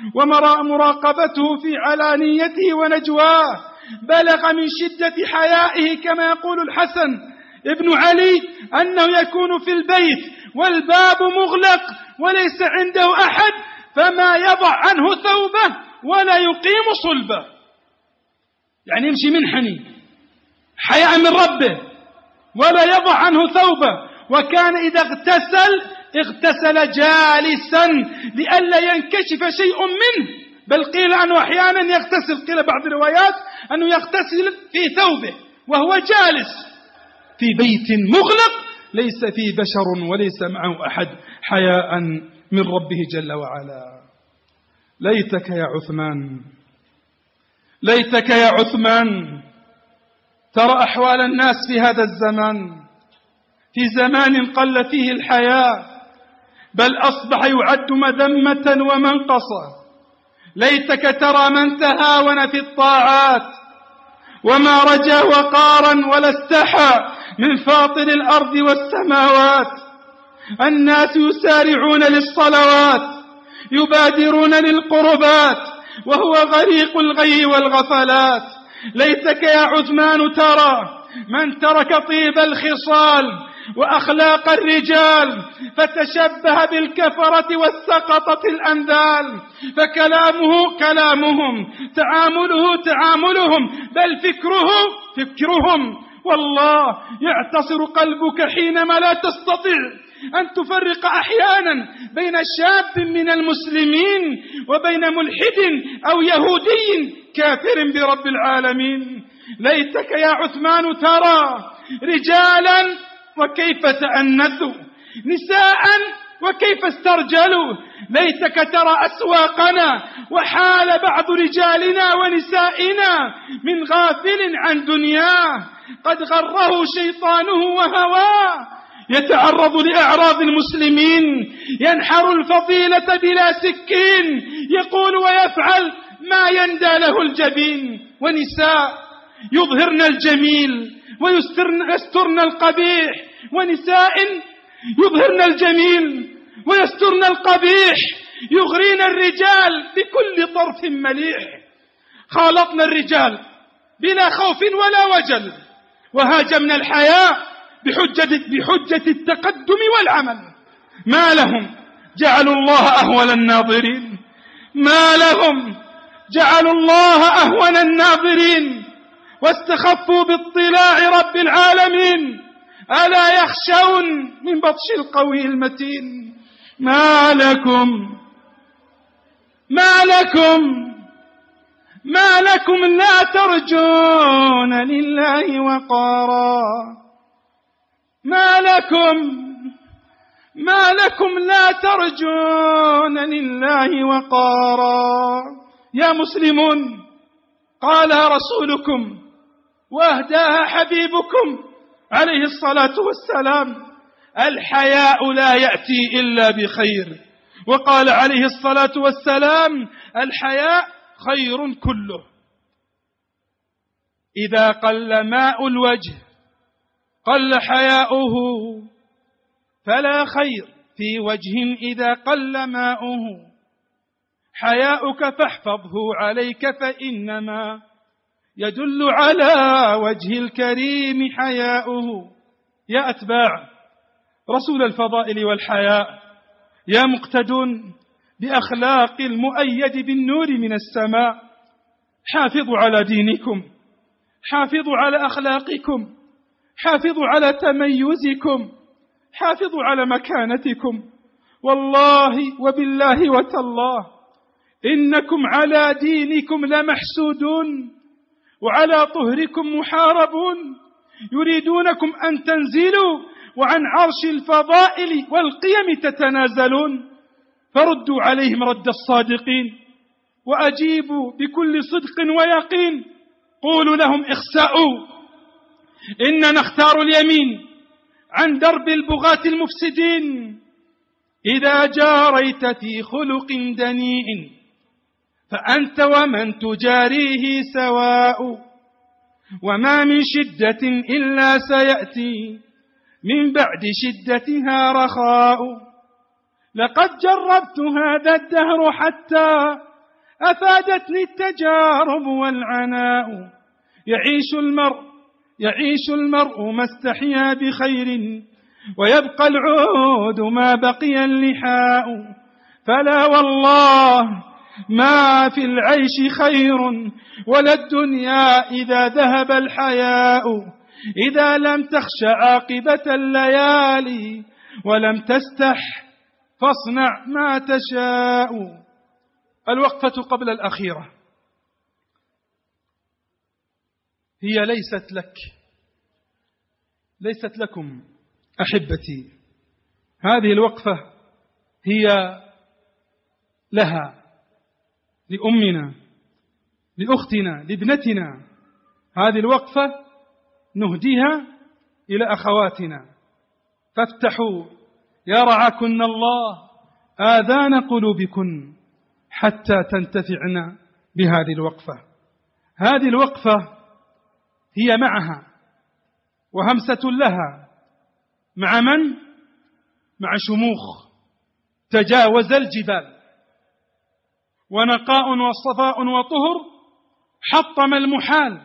ومراقبته في علانيته ونجواه. بلغ من شدة حيائه كما يقول الحسن ابن علي أنه يكون في البيت والباب مغلق وليس عنده أحد، فما يضع عنه ثوبه ولا يقيم صلبه، يعني يمشي منحني حياء من ربه، ولا يضع عنه ثوبه. وكان إذا اغتسل اغتسل جالسا لئلا ينكشف شيء منه، بل قيل أنه أحيانا يغتسل، قيل بعض الروايات أنه يغتسل في ثوبه وهو جالس في بيت مغلق ليس فيه بشر وليس معه أحد، حياء من ربه جل وعلا. ليتك يا عثمان، ليتك يا عثمان ترى أحوال الناس في هذا الزمان، في زمان قل فيه الحياء، بل أصبح يعد مذمة ومنقصة. ليتك ترى من تهاون في الطاعات وما رجا وقارا ولا استحى من فاطر الأرض والسماوات. الناس يسارعون للصلوات، يبادرون للقربات، وهو غريق الغي والغفلات. ليتك يا عثمان ترى من ترك طيب الخصال وأخلاق الرجال فتشبه بالكفرة والسقطة الأنذال، فكلامه كلامهم، تعامله تعاملهم، بل فكره فكرهم. والله يعتصر قلبك حينما لا تستطيع أن تفرق أحيانا بين شاب من المسلمين وبين ملحد أو يهودي كافر برب العالمين. ليتك يا عثمان ترى رجالا وكيف تأنثوا، نساء وكيف استرجلوا. ليتك ترى أسواقنا وحال بعض رجالنا ونسائنا من غافل عن دنياه قد غره شيطانه وهواه، يتعرض لأعراض المسلمين، ينحر الفضيلة بلا سكين، يقول ويفعل ما يندى له الجبين. ونساء يظهرن الجميل ويسترن القبيح، ونساء يظهرن الجميل ويسترن القبيح، يغرين الرجال بكل طرف مليح. خالطنا الرجال بلا خوف ولا وجل، وهاجمنا الحياة بحجة, بحجة التقدم والعمل. ما لهم جعلوا الله أهون الناظرين، ما لهم جعلوا الله أهون الناظرين، واستخفوا باطلاع رب العالمين. ألا يخشون من بطش القوي المتين. ما لكم ما لكم ما لكم لا ترجون لله وقارا، ما لكم ما لكم لا ترجون لله وقارا. يا مسلمون، قالها رسولكم واهداها حبيبكم عليه الصلاة والسلام: الحياء لا يأتي إلا بخير. وقال عليه الصلاة والسلام: الحياء خير كله. إذا قل ماء الوجه قل حياؤه، فلا خير في وجه إذا قل ماؤه. حياؤك فاحفظه عليك، فإنما يدل على وجه الكريم حياؤه. يا أتباع رسول الفضائل والحياء، يا مقتدون بأخلاق المؤيد بالنور من السماء، حافظوا على دينكم، حافظوا على أخلاقكم، حافظوا على تميزكم، حافظوا على مكانتكم. والله وبالله وتالله إنكم على دينكم لمحسودون، وعلى طهركم محاربون، يريدونكم أن تنزلوا وعن عرش الفضائل والقيم تتنازلون. فردوا عليهم رد الصادقين، وأجيبوا بكل صدق ويقين. قولوا لهم: اخسأوا، إننا نختار اليمين عن درب البغاة المفسدين. إذا جاريت في خلق دنيء فأنت ومن تجاريه سواء، وما من شدة إلا سيأتي من بعد شدتها رخاء. لقد جربت هذا الدهر حتى أفادتني التجارب والعناء. يعيش المرء يعيش المرء ما استحيا بخير، ويبقى العود ما بقي اللحاء. فلا والله ما في العيش خير ولا الدنيا إذا ذهب الحياء، إذا لم تخش عاقبة الليالي ولم تستح فاصنع ما تشاء. الوقفة قبل الأخيرة هي ليست لك، ليست لكم أحبتي، هذه الوقفة هي لها، لأمنا، لأختنا، لابنتنا. هذه الوقفة نهديها إلى أخواتنا. فافتحوا يا رعاكن الله آذان قلوبكن حتى تنتفعن بهذه الوقفة. هذه الوقفة هي معها وهمسة لها، مع من؟ مع شموخ تجاوز الجبال، ونقاء وصفاء وطهر حطم المحال.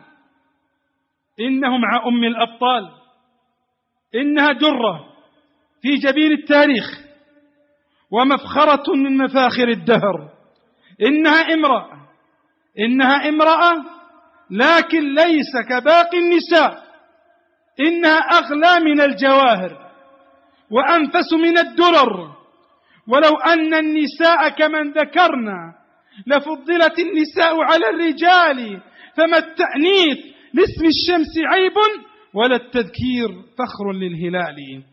إنه مع أم الأبطال، إنها درة في جبين التاريخ ومفخرة من مفاخر الدهر. إنها امرأة، إنها امرأة لكن ليس كباقي النساء، إنها أغلى من الجواهر وأنفس من الدرر. ولو أن النساء كمن ذكرنا لفضلت النساء على الرجال، فما التأنيث لاسم الشمس عيب ولا التذكير فخر للهلال.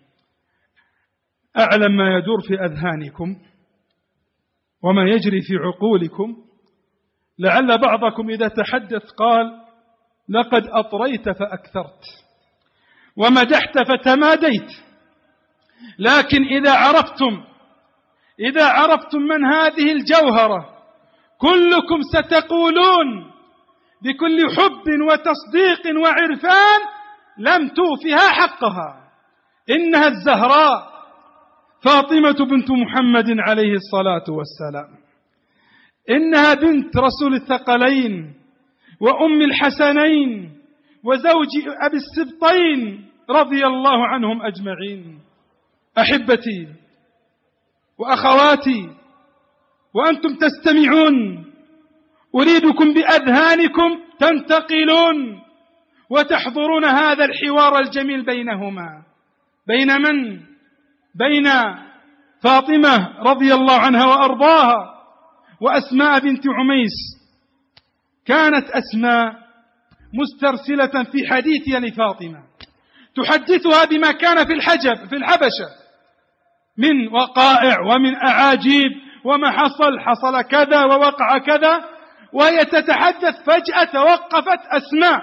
أعلم ما يدور في أذهانكم وما يجري في عقولكم. لعل بعضكم إذا تحدث قال لقد أطريت فأكثرت ومدحت فتماديت، لكن إذا عرفتم إذا عرفتم من هذه الجوهرة كلكم ستقولون بكل حب وتصديق وعرفان لم توفها حقها. إنها الزهراء فاطمة بنت محمد عليه الصلاة والسلام، إنها بنت رسول الثقلين وأم الحسنين وزوج أبي السبطين رضي الله عنهم أجمعين. أحبتي وأخواتي وأنتم تستمعون، أريدكم بأذهانكم تنتقلون وتحضرون هذا الحوار الجميل بينهما. بين من؟ بين فاطمة رضي الله عنها وأرضاها وأسماء بنت عميس. كانت أسماء مسترسلة في حديثها لفاطمة، تحدثها بما كان في الحجب في الحبشة من وقائع ومن أعاجيب، وما حصل حصل كذا ووقع كذا، وهي تتحدث. فجأة توقفت أسماء.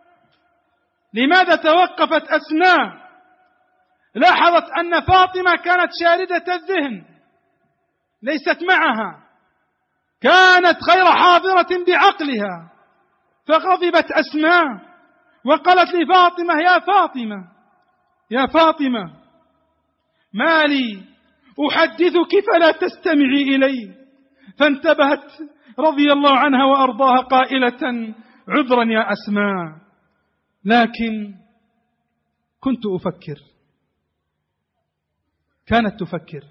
لماذا توقفت أسماء؟ لاحظت أن فاطمة كانت شاردة الذهن، ليست معها، كانت غير حاضرة بعقلها. فغضبت أسماء وقالت لفاطمة يا فاطمة يا فاطمة ما لي أحدثك فلا تستمعي إلي. فانتبهت رضي الله عنها وأرضاها قائلة عذرا يا أسماء، لكن كنت أفكر. كانت تفكر.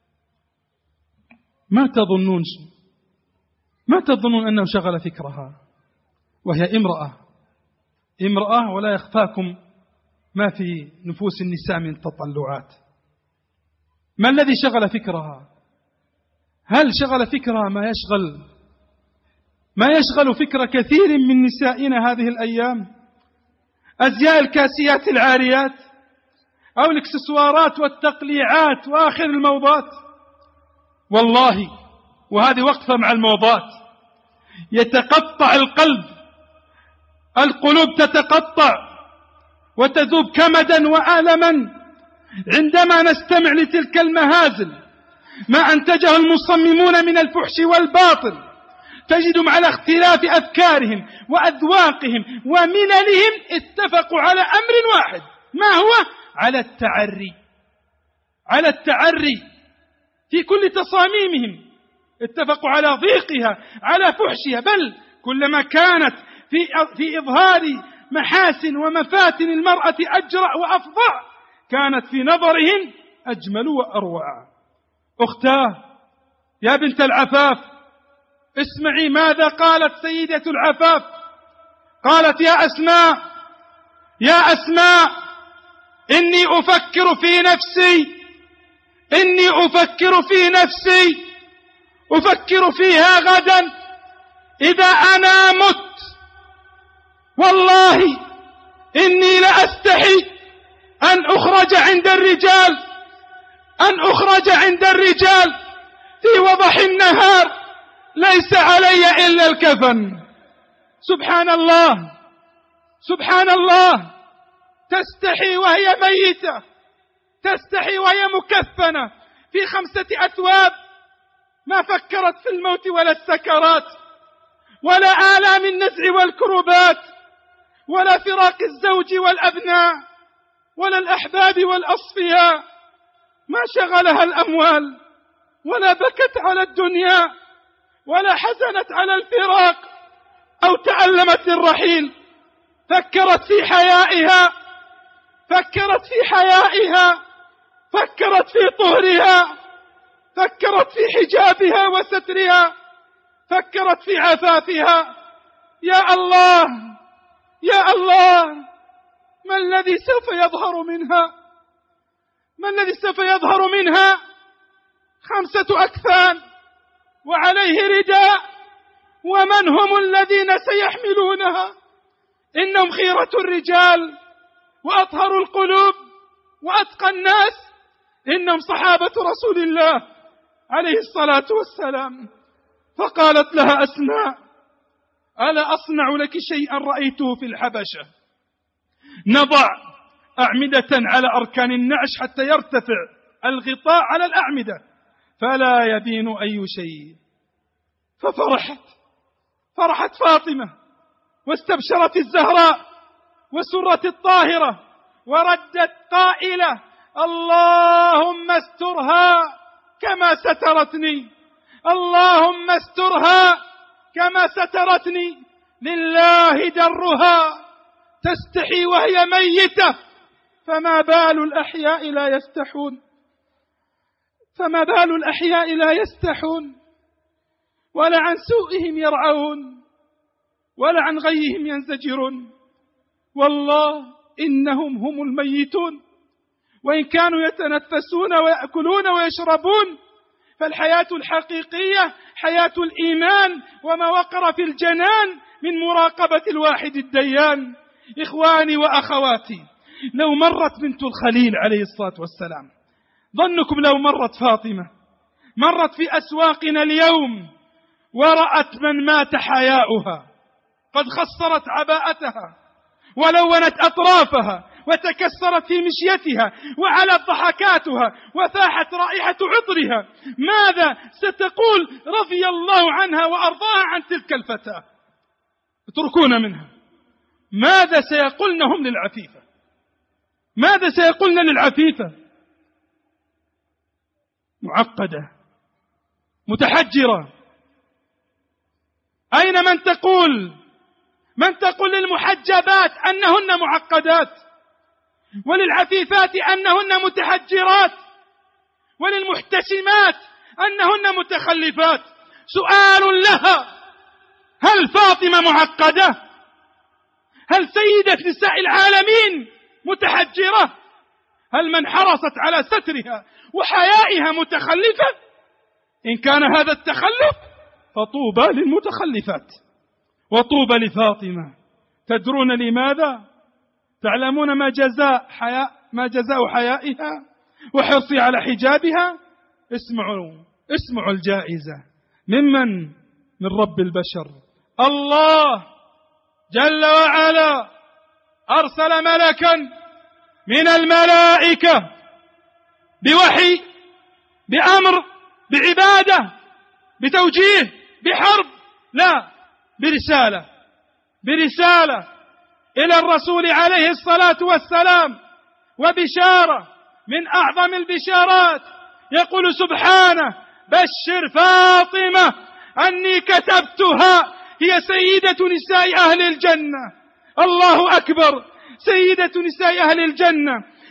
ما تظنون ما تظنون أنه شغل فكرها وهي امرأة امرأة ولا يخفاكم ما في نفوس النساء من تطلعات. ما الذي شغل فكرها؟ هل شغل فكرها ما يشغل ما يشغل فكر كثير من نسائنا هذه الأيام؟ أزياء الكاسيات العاريات أو الاكسسوارات والتقليعات وآخر الموضات؟ والله وهذه وقفة مع الموضات يتقطع القلب، القلوب تتقطع وتذوب كمدا وألما عندما نستمع لتلك المهازل ما أنتجه المصممون من الفحش والباطل. تجدهم على اختلاف أفكارهم وأذواقهم ومللهم اتفقوا على أمر واحد، ما هو؟ على التعري على التعري في كل تصاميمهم. اتفقوا على ضيقها، على فحشها، بل كلما كانت في في إظهار محاسن ومفاتن المرأة أجرأ وأفظع كانت في نظرهم أجمل وأروع. أختاه يا بنت العفاف، اسمعي ماذا قالت سيدة العفاف. قالت: يا أسماء يا أسماء إني أفكر في نفسي إني أفكر في نفسي أفكر فيها غدا إذا أنا مت، والله إني لأستحي أن أخرج عند الرجال أن أخرج عند الرجال في وضح النهار ليس علي إلا الكفن. سبحان الله سبحان الله، تستحي وهي ميتة، تستحي وهي مكفنة في خمسة أثواب، ما فكرت في الموت ولا السكرات ولا آلام النزع والكربات ولا فراق الزوج والأبناء ولا الأحباب والأصفياء، ما شغلها الأموال ولا بكت على الدنيا ولا حزنت على الفراق أو تألمت الرحيل. فكرت في حيائها فكرت في حيائها فكرت في طهرها، فكرت في حجابها وسترها، فكرت في عفافها. يا الله يا الله، ما الذي سوف يظهر منها ما الذي سوف يظهر منها؟ خمسة أكفان وعليه رداء، ومن هم الذين سيحملونها؟ إنهم خيرة الرجال وأطهر القلوب وأتقى الناس، إنهم صحابة رسول الله عليه الصلاة والسلام. فقالت لها أسماء: ألا أصنع لك شيئا رأيته في الحبشة؟ نضع أعمدة على أركان النعش حتى يرتفع الغطاء على الأعمدة فلا يبين أي شيء. ففرحت فرحت فاطمة واستبشرت الزهراء وسرت الطاهرة وردت قائلة: اللهم استرها كما سترتني، اللهم استرها كما سترتني، لله درها. تستحي وهي ميتة، فما بال الأحياء لا يستحون فما بال الأحياء لا يستحون ولا عن سوءهم يرعون ولا عن غيهم ينزجرون. والله إنهم هم الميتون، وإن كانوا يتنفسون ويأكلون ويشربون، فالحياة الحقيقية حياة الإيمان وما وقر في الجنان من مراقبة الواحد الديان. إخواني وأخواتي، لو مرت بنت الخليل عليه الصلاة والسلام، ظنكم لو مرت فاطمة مرت في أسواقنا اليوم ورأت من مات حياؤها، قد خسرت عباءتها ولونت أطرافها وتكسرت في مشيتها وعلت ضحكاتها وفاحت رائحة عطرها، ماذا ستقول رضي الله عنها وأرضاها عن تلك الفتاة؟ اتركونا منها. ماذا سيقولن هم للعفيفة؟ ماذا سيقولن للعفيفة؟ معقدة متحجرة. أين من تقول من تقول للمحجبات أنهن معقدات، وللعفيفات أنهن متحجرات، وللمحتشمات أنهن متخلفات؟ سؤال لها: هل فاطمة معقدة؟ هل سيدة نساء العالمين متحجرة؟ هل من حرصت على سترها وحيائها متخلفة؟ إن كان هذا التخلف فطوبى للمتخلفات وطوبى لفاطمة. تدرون لماذا؟ تعلمون ما جزاء حياء ما جزاء حيائها وحرصها على حجابها؟ اسمعوا اسمعوا الجائزة ممن؟ من رب البشر. الله جل وعلا أرسل ملكا من الملائكة بوحي، بأمر، بعبادة، بتوجيه، بحرب، لا، برسالة برسالة إلى الرسول عليه الصلاة والسلام، وبشارة من أعظم البشارات. يقول سبحانه: بشر فاطمة أني كتبتها هي سيدة نساء أهل الجنة. الله أكبر، سيدة نساء أهل الجنة.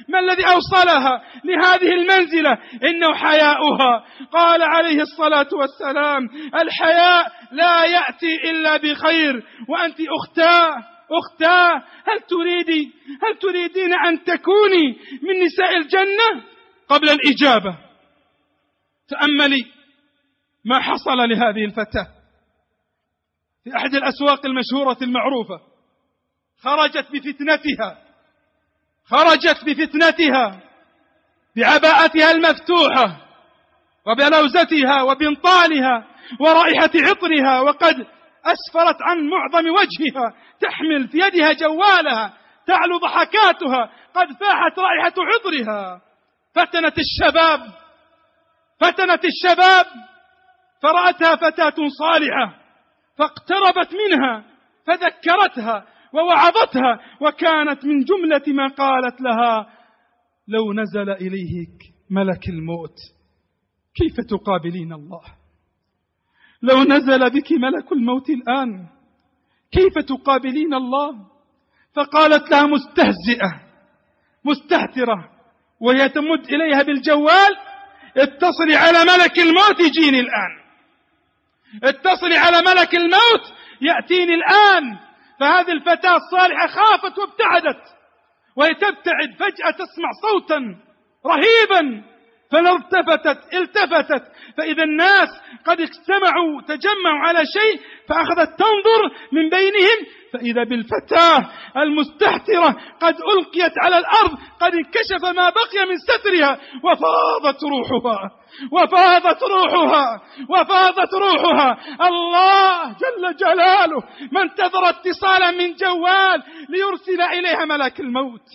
ما الذي أوصلها لهذه المنزلة؟ إنه حياؤها. قال عليه الصلاة والسلام: الحياء لا يأتي إلا بخير. وأنت أختاه أختاه هل تريدي هل تريدين أن تكوني من نساء الجنة؟ قبل الإجابة تأملي ما حصل لهذه الفتاة في أحد الأسواق المشهورة المعروفة. خرجت بفتنتها خرجت بفتنتها بعباءتها المفتوحة وبلوزتها وبنطالها ورائحة عطرها، وقد أسفرت عن معظم وجهها، تحمل في يدها جوالها، تعلو ضحكاتها، قد فاحت رائحة عطرها. فتنت الشباب فتنت الشباب فرأتها فتاة صالحة فاقتربت منها فذكرتها ووعظتها، وكانت من جملة ما قالت لها: لو نزل إليك ملك الموت كيف تقابلين الله؟ لو نزل بك ملك الموت الآن كيف تقابلين الله؟ فقالت لها مستهزئة مستهترة وهي تمد إليها بالجوال: اتصلي على ملك الموت يجيني الآن، اتصلي على ملك الموت يأتيني الآن. فهذه الفتاة الصالحة خافت وابتعدت، وهي تبتعد فجأة تسمع صوتا رهيبا، فالتفتت التفتت فإذا الناس قد اجتمعوا تجمعوا على شيء، فأخذت تنظر من بينهم فإذا بالفتاة المستهترة قد ألقيت على الأرض، قد انكشف ما بقي من سترها، وفاضت روحها وفاضت روحها وفاضت روحها. الله جل جلاله ما انتظر اتصالا من جوال ليرسل إليها ملك الموت.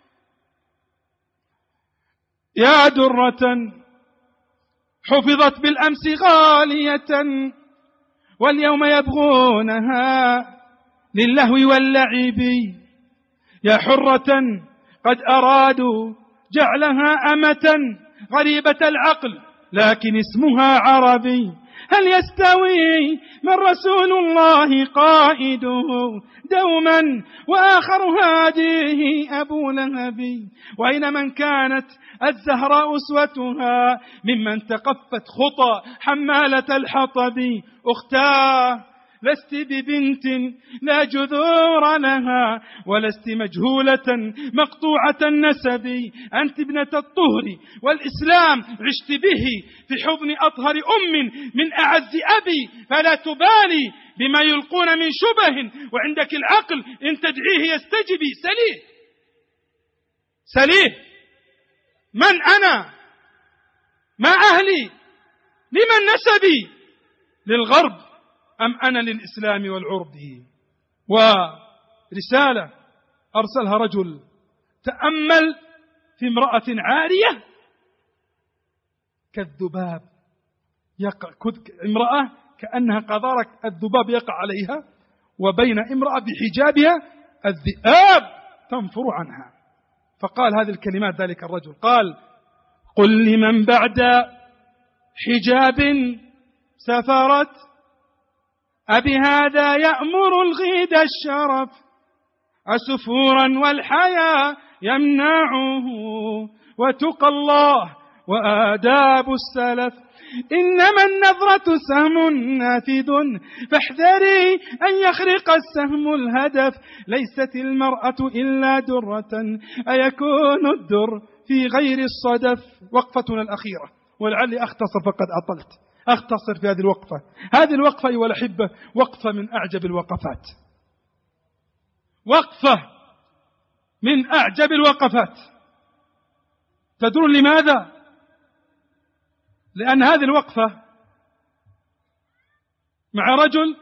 يا درة حفظت بالأمس غالية واليوم يبغونها للهو واللعب، يا حرة قد أرادوا جعلها أمة غريبة العقل لكن اسمها عربي، هل يستوي من رسول الله قائده دوما وآخر هاديه أبو لهب؟ وأين من كانت الزهراء أسوتها ممن تقفت خطى حمالة الحطب؟ أختاه لست ببنت لا جذور لها ولست مجهولة مقطوعة النسب، أنت ابنة الطهر والإسلام عشت به في حضن أطهر أم من أعز أبي، فلا تبالي بما يلقون من شبه وعندك العقل إن تدعيه يستجبي. سليه سليه من أنا؟ ما أهلي؟ لمن نسبي؟ للغرب أم أنا للإسلام والعرب؟ ورسالة أرسلها رجل: تأمل في امرأة عارية كالذباب يقع، امرأة كأنها قذارة الذباب يقع عليها، وبين امرأة بحجابها الذئاب تنفر عنها. فقال هذه الكلمات ذلك الرجل، قال: قل لمن بعد حجاب سفرت أبي هذا يأمر الغيد الشرف، أسفورا والحياة يمنعه وتقى الله وآداب السلف، إنما النظرة سهم نافذ فاحذري أن يخرق السهم الهدف، ليست المرأة إلا درة أيكون الدر في غير الصدف. وقفتنا الأخيرة ولعلي أختصر فقد أطلت، أختصر في هذه الوقفة. هذه الوقفة أيها الأحبة وقفة من أعجب الوقفات، وقفة من أعجب الوقفات. تدرون لماذا؟ لأن هذه الوقفة مع رجل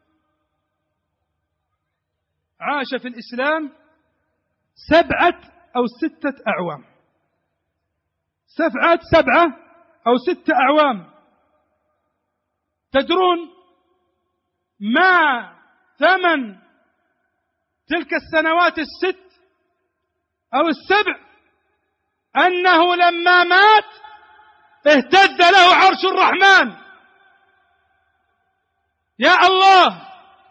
عاش في الإسلام سبعة أو ستة أعوام، سبعة سبعة أو ستة أعوام. تدرون ما ثمن تلك السنوات الست أو السبع؟ أنه لما مات اهتز له عرش الرحمن. يا الله،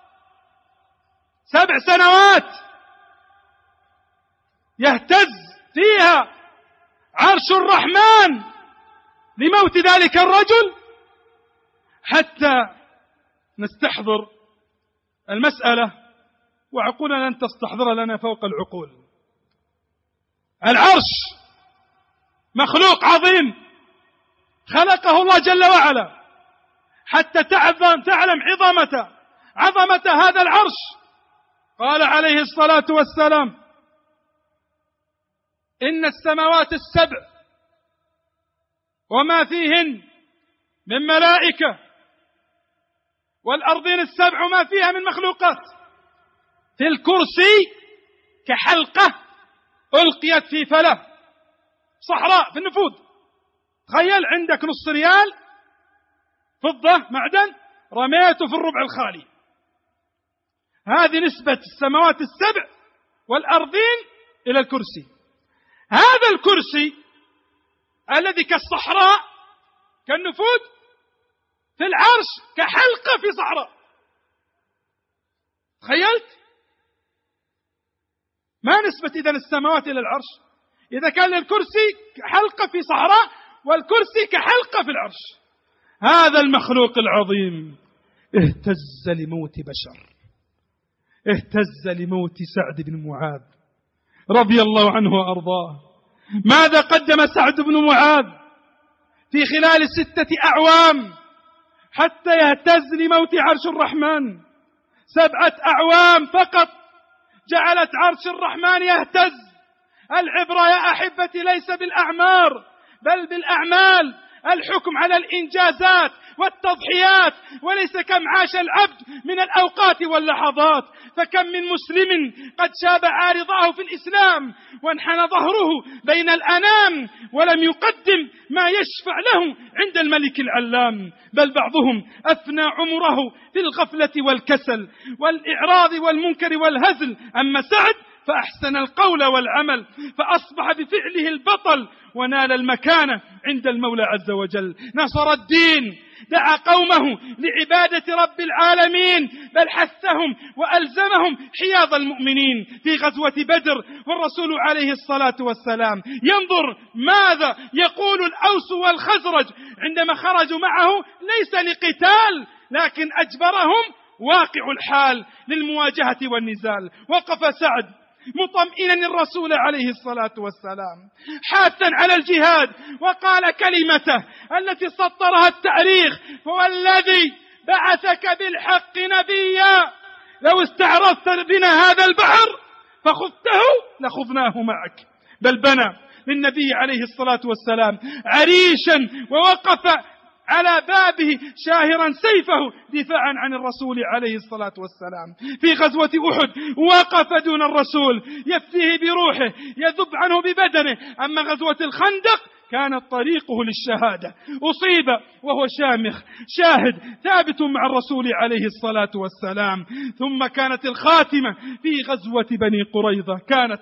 سبع سنوات يهتز فيها عرش الرحمن لموت ذلك الرجل، حتى نستحضر المسألة وعقولنا لن تستحضر لنا فوق العقول. العرش مخلوق عظيم خلقه الله جل وعلا، حتى تعلم عظمة عظمة هذا العرش. قال عليه الصلاة والسلام: إن السماوات السبع وما فيهن من ملائكة والأرضين السبع وما فيها من مخلوقات في الكرسي كحلقة ألقيت في فلة صحراء في النفوذ. تخيل عندك نص ريال فضة معدن رميته في الربع الخالي. هذه نسبة السماوات السبع والأرضين إلى الكرسي. هذا الكرسي الذي كالصحراء كالنفوذ في العرش كحلقة في صحراء. تخيلت؟ ما نسبة إذن السماوات إلى العرش إذا كان الكرسي كحلقة في صحراء والكرسي كحلقة في العرش؟ هذا المخلوق العظيم اهتز لموت بشر، اهتز لموت سعد بن معاذ رضي الله عنه وأرضاه. ماذا قدم سعد بن معاذ في خلال ستة أعوام حتى يهتز لموت عرش الرحمن؟ سبعة أعوام فقط جعلت عرش الرحمن يهتز. العبرة يا أحبتي ليس بالأعمار بل بالأعمال، الحكم على الإنجازات والتضحيات، وليس كم عاش العبد من الأوقات واللحظات. فكم من مسلم قد شاب عارضه في الإسلام وانحنى ظهره بين الأنام ولم يقدم ما يشفع له عند الملك العلام، بل بعضهم أفنى عمره في الغفلة والكسل والإعراض والمنكر والهزل. أما سعد فأحسن القول والعمل، فأصبح بفعله البطل ونال المكانة عند المولى عز وجل. نصر الدين، دعا قومه لعبادة رب العالمين، بل حثهم وألزمهم حياض المؤمنين في غزوة بدر. والرسول عليه الصلاة والسلام ينظر ماذا يقول الأوس والخزرج عندما خرجوا معه، ليس لقتال لكن أجبرهم واقع الحال للمواجهة والنزال. وقف سعد مطمئنا الرسول عليه الصلاة والسلام، حاثا على الجهاد، وقال كلمته التي سطرها التاريخ: فوالذي بعثك بالحق نبيا لو استعرضت بنا هذا البحر فخذته لخذناه معك. بل بنى للنبي عليه الصلاة والسلام عريشا ووقف على بابه شاهرا سيفه دفاعا عن الرسول عليه الصلاة والسلام. في غزوة أحد وقف دون الرسول يفديه بروحه يذب عنه ببدنه. أما غزوة الخندق كانت طريقه للشهادة، أصيب وهو شامخ شاهد ثابت مع الرسول عليه الصلاة والسلام. ثم كانت الخاتمة في غزوة بني قريظة، كانت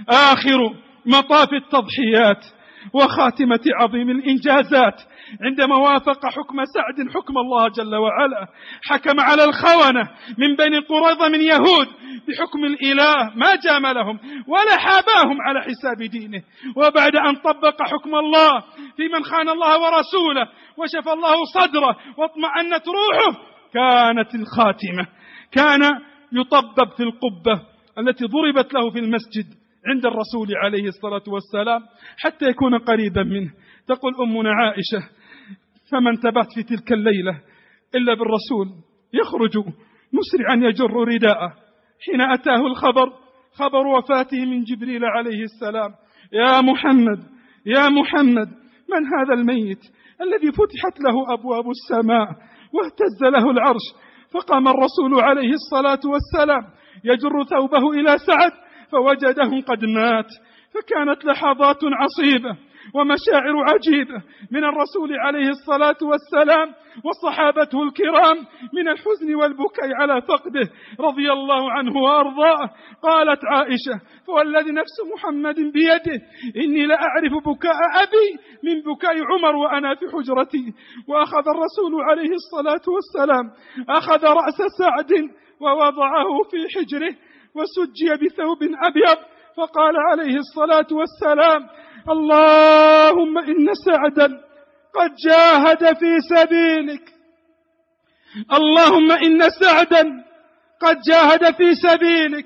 آخر مطاف التضحيات وخاتمة عظيم الإنجازات عندما وافق حكم سعد حكم الله جل وعلا. حكم على الخونة من بني قريظة من يهود بحكم الإله، ما جاملهم ولا حاباهم على حساب دينه. وبعد أن طبق حكم الله في من خان الله ورسوله وشفى الله صدره واطمأنت روحه، كانت الخاتمة. كان يطبب في القبة التي ضربت له في المسجد عند الرسول عليه الصلاة والسلام حتى يكون قريبا منه. تقول أمنا عائشة: فما انتبهت في تلك الليلة إلا بالرسول يخرج مسرعا يجر رداءه حين أتاه الخبر خبر وفاته من جبريل عليه السلام: يا محمد يا محمد، من هذا الميت الذي فتحت له أبواب السماء واهتز له العرش؟ فقام الرسول عليه الصلاة والسلام يجر ثوبه إلى سعد فوجده قد مات. فكانت لحظات عصيبة ومشاعر عجيبة من الرسول عليه الصلاة والسلام وصحابته الكرام من الحزن والبكاء على فقده رضي الله عنه وأرضاه. قالت عائشة: فوالذي نفس محمد بيده إني لأعرف بكاء أبي من بكاء عمر وأنا في حجرتي. وأخذ الرسول عليه الصلاة والسلام أخذ رأس سعد ووضعه في حجره وسجي بثوب أبيض، فقال عليه الصلاة والسلام: اللهم إن سعدا قد جاهد في سبيلك، اللهم إن سعدا قد جاهد في سبيلك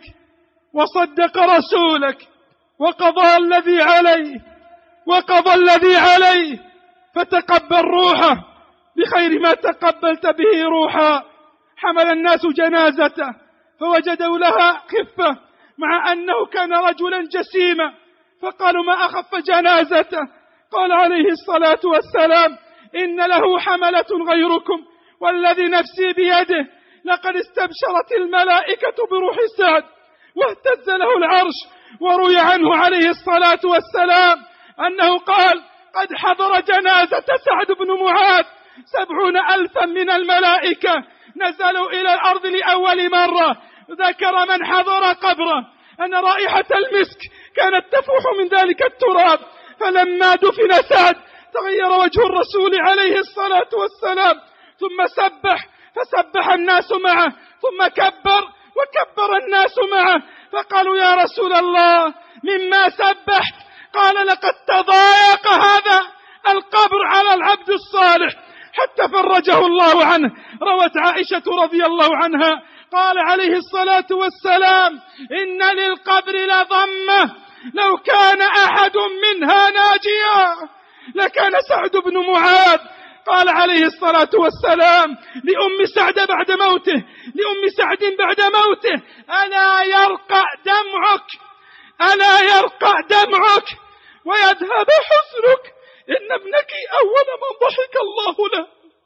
وصدق رسولك وقضى الذي عليه وقضى الذي عليه، فتقبل روحه بخير ما تقبلت به روحا. حمل الناس جنازته فوجدوا لها خفة، مع أنه كان رجلا جسيما، فقالوا: ما أخف جنازته؟ قال عليه الصلاة والسلام: إن له حملة غيركم، والذي نفسي بيده لقد استبشرت الملائكة بروح سعد واهتز له العرش. وروي عنه عليه الصلاة والسلام أنه قال: قد حضر جنازة سعد بن معاذ سبعون ألفا من الملائكة نزلوا إلى الأرض لأول مرة. ذكر من حضر قبره أن رائحة المسك كانت تفوح من ذلك التراب، فلما دفن سعد تغير وجه الرسول عليه الصلاة والسلام، ثم سبح فسبح الناس معه، ثم كبر وكبر الناس معه، فقالوا: يا رسول الله مما سبحت؟ قال: لقد تضايق هذا القبر على العبد الصالح حتى فرجه الله عنه. روت عائشة رضي الله عنها قال عليه الصلاة والسلام: إن للقبر لضمة لو كان أحد منها ناجيا لكان سعد بن معاذ. قال عليه الصلاة والسلام لأم سعد بعد موته لأم سعد بعد موته: ألا يرقع دمعك ألا يرقع دمعك ويذهب حزنك، إن ابنك أول من ضحك الله له.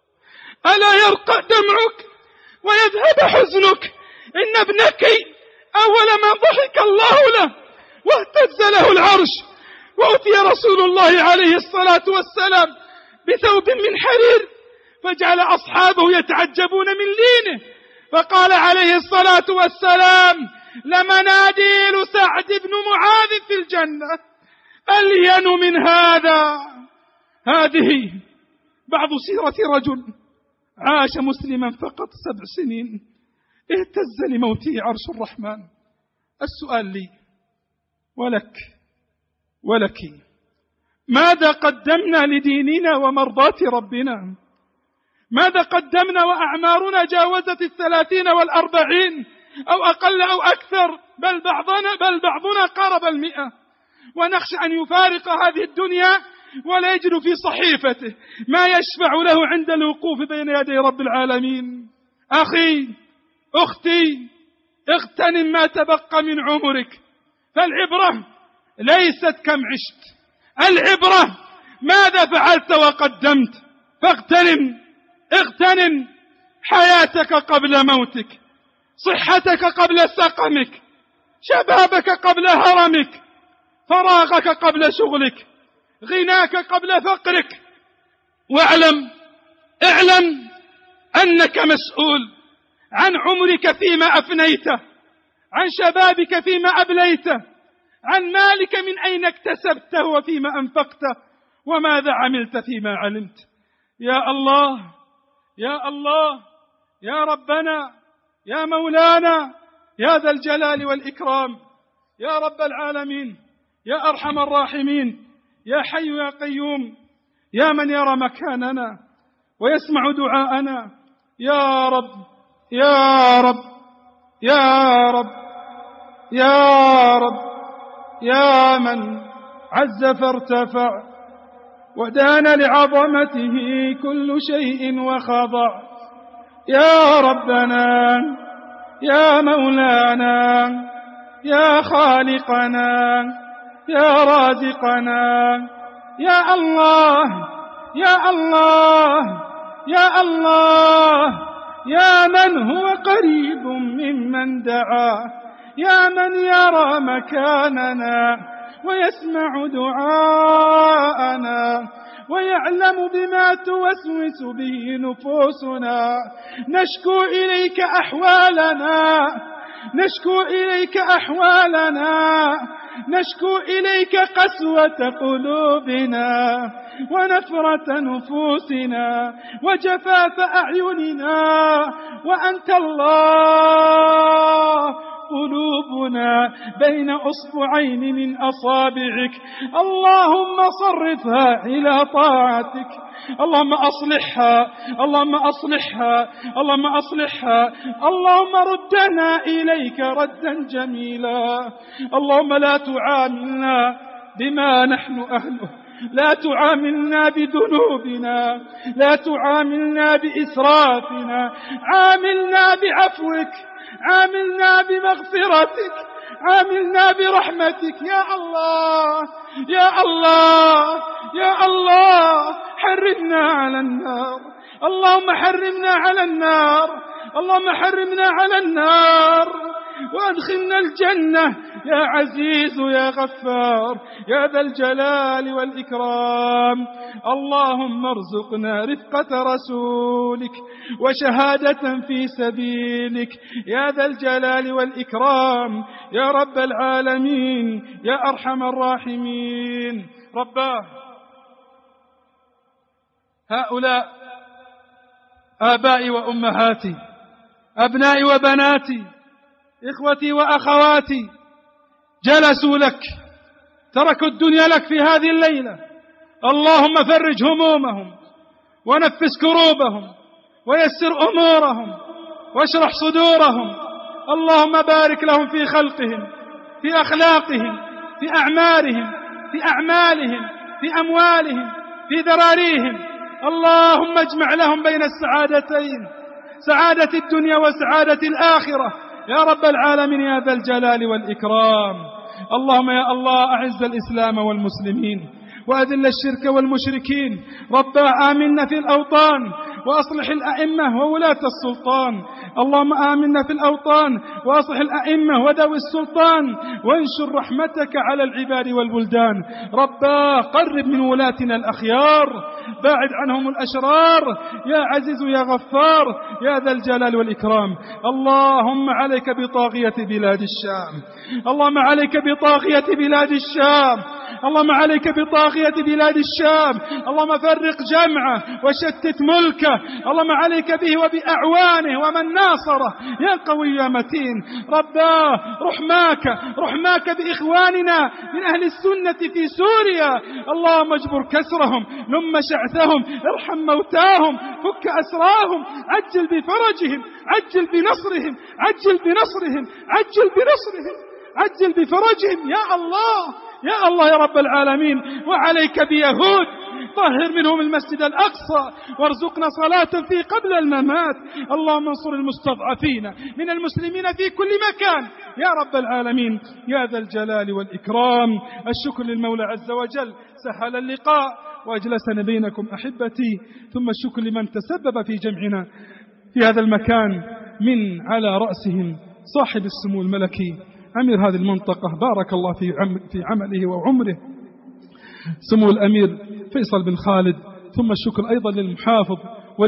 ألا يرقع دمعك ويذهب حزنك، إن ابنك أول من ضحك الله له. واهتز له العرش. وأتي رسول الله عليه الصلاة والسلام بثوب من حرير، فجعل أصحابه يتعجبون من لينه، فقال عليه الصلاة والسلام: لمناديل سعد بن معاذ في الجنة ألين من هذا. هذه بعض سيرة رجل عاش مسلما فقط سبع سنين اهتز لموته عرش الرحمن. السؤال لي ولك ولك: ماذا قدمنا لديننا ومرضاة ربنا؟ ماذا قدمنا وأعمارنا جاوزت الثلاثين والأربعين أو أقل أو أكثر، بل بعضنا, بل بعضنا قارب المئة، ونخشى أن يفارق هذه الدنيا ولا يجد في صحيفته ما يشفع له عند الوقوف بين يدي رب العالمين. أخي أختي، اغتنم ما تبقى من عمرك، فالعبرة ليست كم عشت، العبرة ماذا فعلت وقدمت. فاغتنم اغتنم حياتك قبل موتك، صحتك قبل سقمك، شبابك قبل هرمك، فراغك قبل شغلك، غناك قبل فقرك. واعلم اعلم أنك مسؤول عن عمرك فيما أفنيته، عن شبابك فيما أبليته، عن مالك من أين اكتسبته وفيما أنفقته، وماذا عملت فيما علمت. يا الله يا الله يا ربنا يا مولانا يا ذا الجلال والإكرام، يا رب العالمين، يا أرحم الراحمين، يا حي يا قيوم، يا من يرى مكاننا ويسمع دعاءنا، يا رب يا رب يا رب يا رب، يا من عز فارتفع ودان لعظمته كل شيء وخضع، يا ربنا يا مولانا يا خالقنا يا رازقنا، يا الله يا الله يا الله، يا من هو قريب ممن دعا، يا من يرى مكاننا ويسمع دعاءنا ويعلم بما توسوس به نفوسنا. نشكو إليك أحوالنا نشكو إليك أحوالنا نشكو إليك قسوة قلوبنا ونفرة نفوسنا وجفاف أعيننا، وأنت الله قلوبنا بين أصبعين من أصابعك، اللهم صرفها إلى طاعتك، اللهم أصلحها، اللهم أصلحها، اللهم أصلحها، اللهم ردنا إليك ردا جميلا. اللهم لا تعاملنا بما نحن أهله، لا تعاملنا بذنوبنا، لا تعاملنا بإسرافنا، عاملنا بعفوك، عاملنا بمغفرتك، عاملنا برحمتك يا الله يا الله يا الله. حرمنا على النار، اللهم حرمنا على النار، اللهم حرمنا على النار وأدخلنا الجنة يا عزيز يا غفار يا ذا الجلال والإكرام. اللهم ارزقنا رفقة رسولك وشهادة في سبيلك يا ذا الجلال والإكرام يا رب العالمين يا أرحم الراحمين. رباه هؤلاء آبائي وأمهاتي، أبنائي وبناتي، إخوتي وأخواتي، جلسوا لك، تركوا الدنيا لك في هذه الليلة. اللهم فرج همومهم ونفس كروبهم ويسر أمورهم واشرح صدورهم. اللهم بارك لهم في خلقهم، في أخلاقهم، في أعمارهم، في أعمالهم، في أموالهم، في ذراريهم. اللهم اجمع لهم بين السعادتين، سعادة الدنيا وسعادة الآخرة يا رب العالمين يا ذا الجلال والإكرام. اللهم يا الله أعز الإسلام والمسلمين وأذل الشرك والمشركين. ربنا آمنا في الأوطان وأصلح الأئمة وولاة السلطان. اللهم آمنا في الأوطان وأصلح الأئمة وذوي السلطان وانشر رحمتك على العباد والبلدان. ربنا قرب من ولاتنا الأخيار، باعد عنهم الأشرار يا عزيز يا غفار يا ذا الجلال والإكرام. اللهم عليك بطاغية بلاد الشام، اللهم عليك بطاغية بلاد الشام، اللهم عليك بطاغية بلاد الشام. اللهم فرق جمعه وشتت ملكه. اللهم عليك به وبأعوانه ومن ناصره يا قوي يا متين. رباه رحماك رحماك بإخواننا من أهل السنة في سوريا. اللهم اجبر كسرهم، لم شعثهم، ارحم موتاهم، فك أسراهم، عجل بفرجهم، عجل بنصرهم، عجل بنصرهم، عجل بنصرهم، عجل بفرجهم يا الله يا الله يا رب العالمين. وعليك بيهود، طهر منهم المسجد الأقصى وارزقنا صلاة فيه قبل الممات. اللهم انصر المستضعفين من المسلمين في كل مكان يا رب العالمين يا ذا الجلال والإكرام. الشكر للمولى عز وجل سهل اللقاء وأجلسنا بينكم أحبتي، ثم الشكر لمن تسبب في جمعنا في هذا المكان، من على رأسهم صاحب السمو الملكي أمير هذه المنطقة، بارك الله في في عمله وعمره، سمو الأمير فيصل بن خالد. ثم الشكر أيضا للمحافظ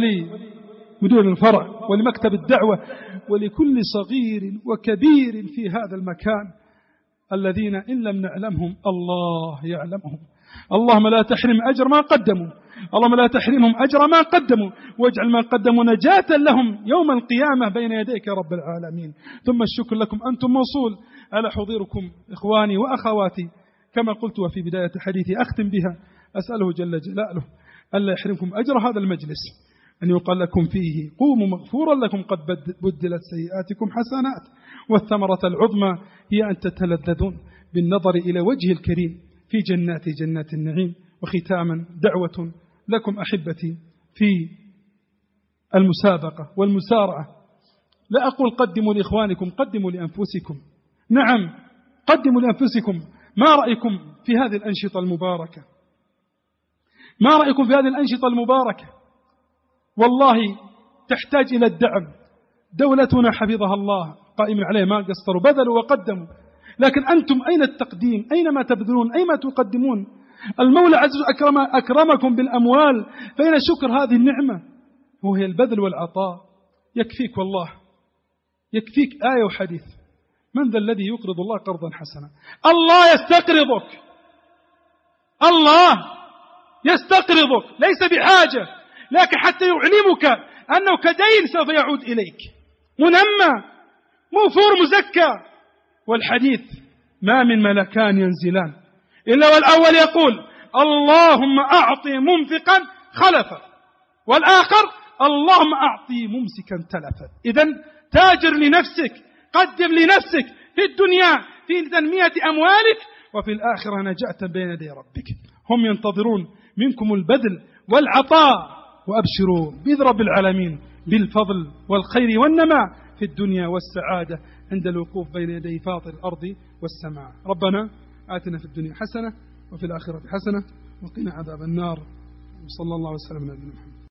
ولمدير الفرع ولمكتب الدعوة ولكل صغير وكبير في هذا المكان الذين إن لم نعلمهم الله يعلمهم. اللهم لا تحرم أجر ما قدموا، اللهم لا تحرمهم أجر ما قدموا، واجعل ما قدموا نجاة لهم يوم القيامة بين يديك يا رب العالمين. ثم الشكر لكم أنتم موصول على حضوركم إخواني وأخواتي. كما قلت وفي بداية حديثي أختم بها، أسأله جل جلاله ألا يحرمكم أجر هذا المجلس، أن يقال لكم فيه قوموا مغفورا لكم قد بدلت سيئاتكم حسنات، والثمرة العظمى هي أن تتلذذون بالنظر إلى وجه الكريم في جنات جنات النعيم. وختاما دعوة لكم أحبتي في المسابقة والمسارعة، لا أقول قدموا لإخوانكم، قدموا لأنفسكم. نعم قدموا لأنفسكم. ما رأيكم في هذه الأنشطة المباركة؟ ما رأيكم في هذه الأنشطة المباركة؟ والله تحتاج إلى الدعم. دولتنا حفظها الله قائم عليه ما قصروا، بذلوا وقدموا، لكن أنتم أين التقديم؟ أين ما تبذلون؟ أين ما تقدمون؟ المولى عز وجل أكرم أكرمكم بالأموال، فأين شكر هذه النعمة؟ وهي البذل والعطاء. يكفيك والله، يكفيك آية وحديث: من ذا الذي يقرض الله قرضا حسنا؟ الله يستقرضك، الله يستقرضك، ليس بحاجة، لكن حتى يعلمك أنه كدين سوف يعود إليك منمى موفور مزكى. والحديث ما من ملكان ينزلان إلا والأول يقول اللهم أعطي منفقا خلفا، والآخر اللهم أعطي ممسكا تلفا. إذن تاجر لنفسك، قدم لنفسك في الدنيا في تنمية أموالك، وفي الآخرة نجأت بين يدي ربك. هم ينتظرون منكم البذل والعطاء، وأبشروا بإذن رب العالمين بالفضل والخير والنماء في الدنيا والسعادة عند الوقوف بين يدي فاطر الأرض والسماء. ربنا آتنا في الدنيا حسنة وفي الآخرة حسنة وقنا عذاب النار. وصلى الله وسلم على نبينا محمد.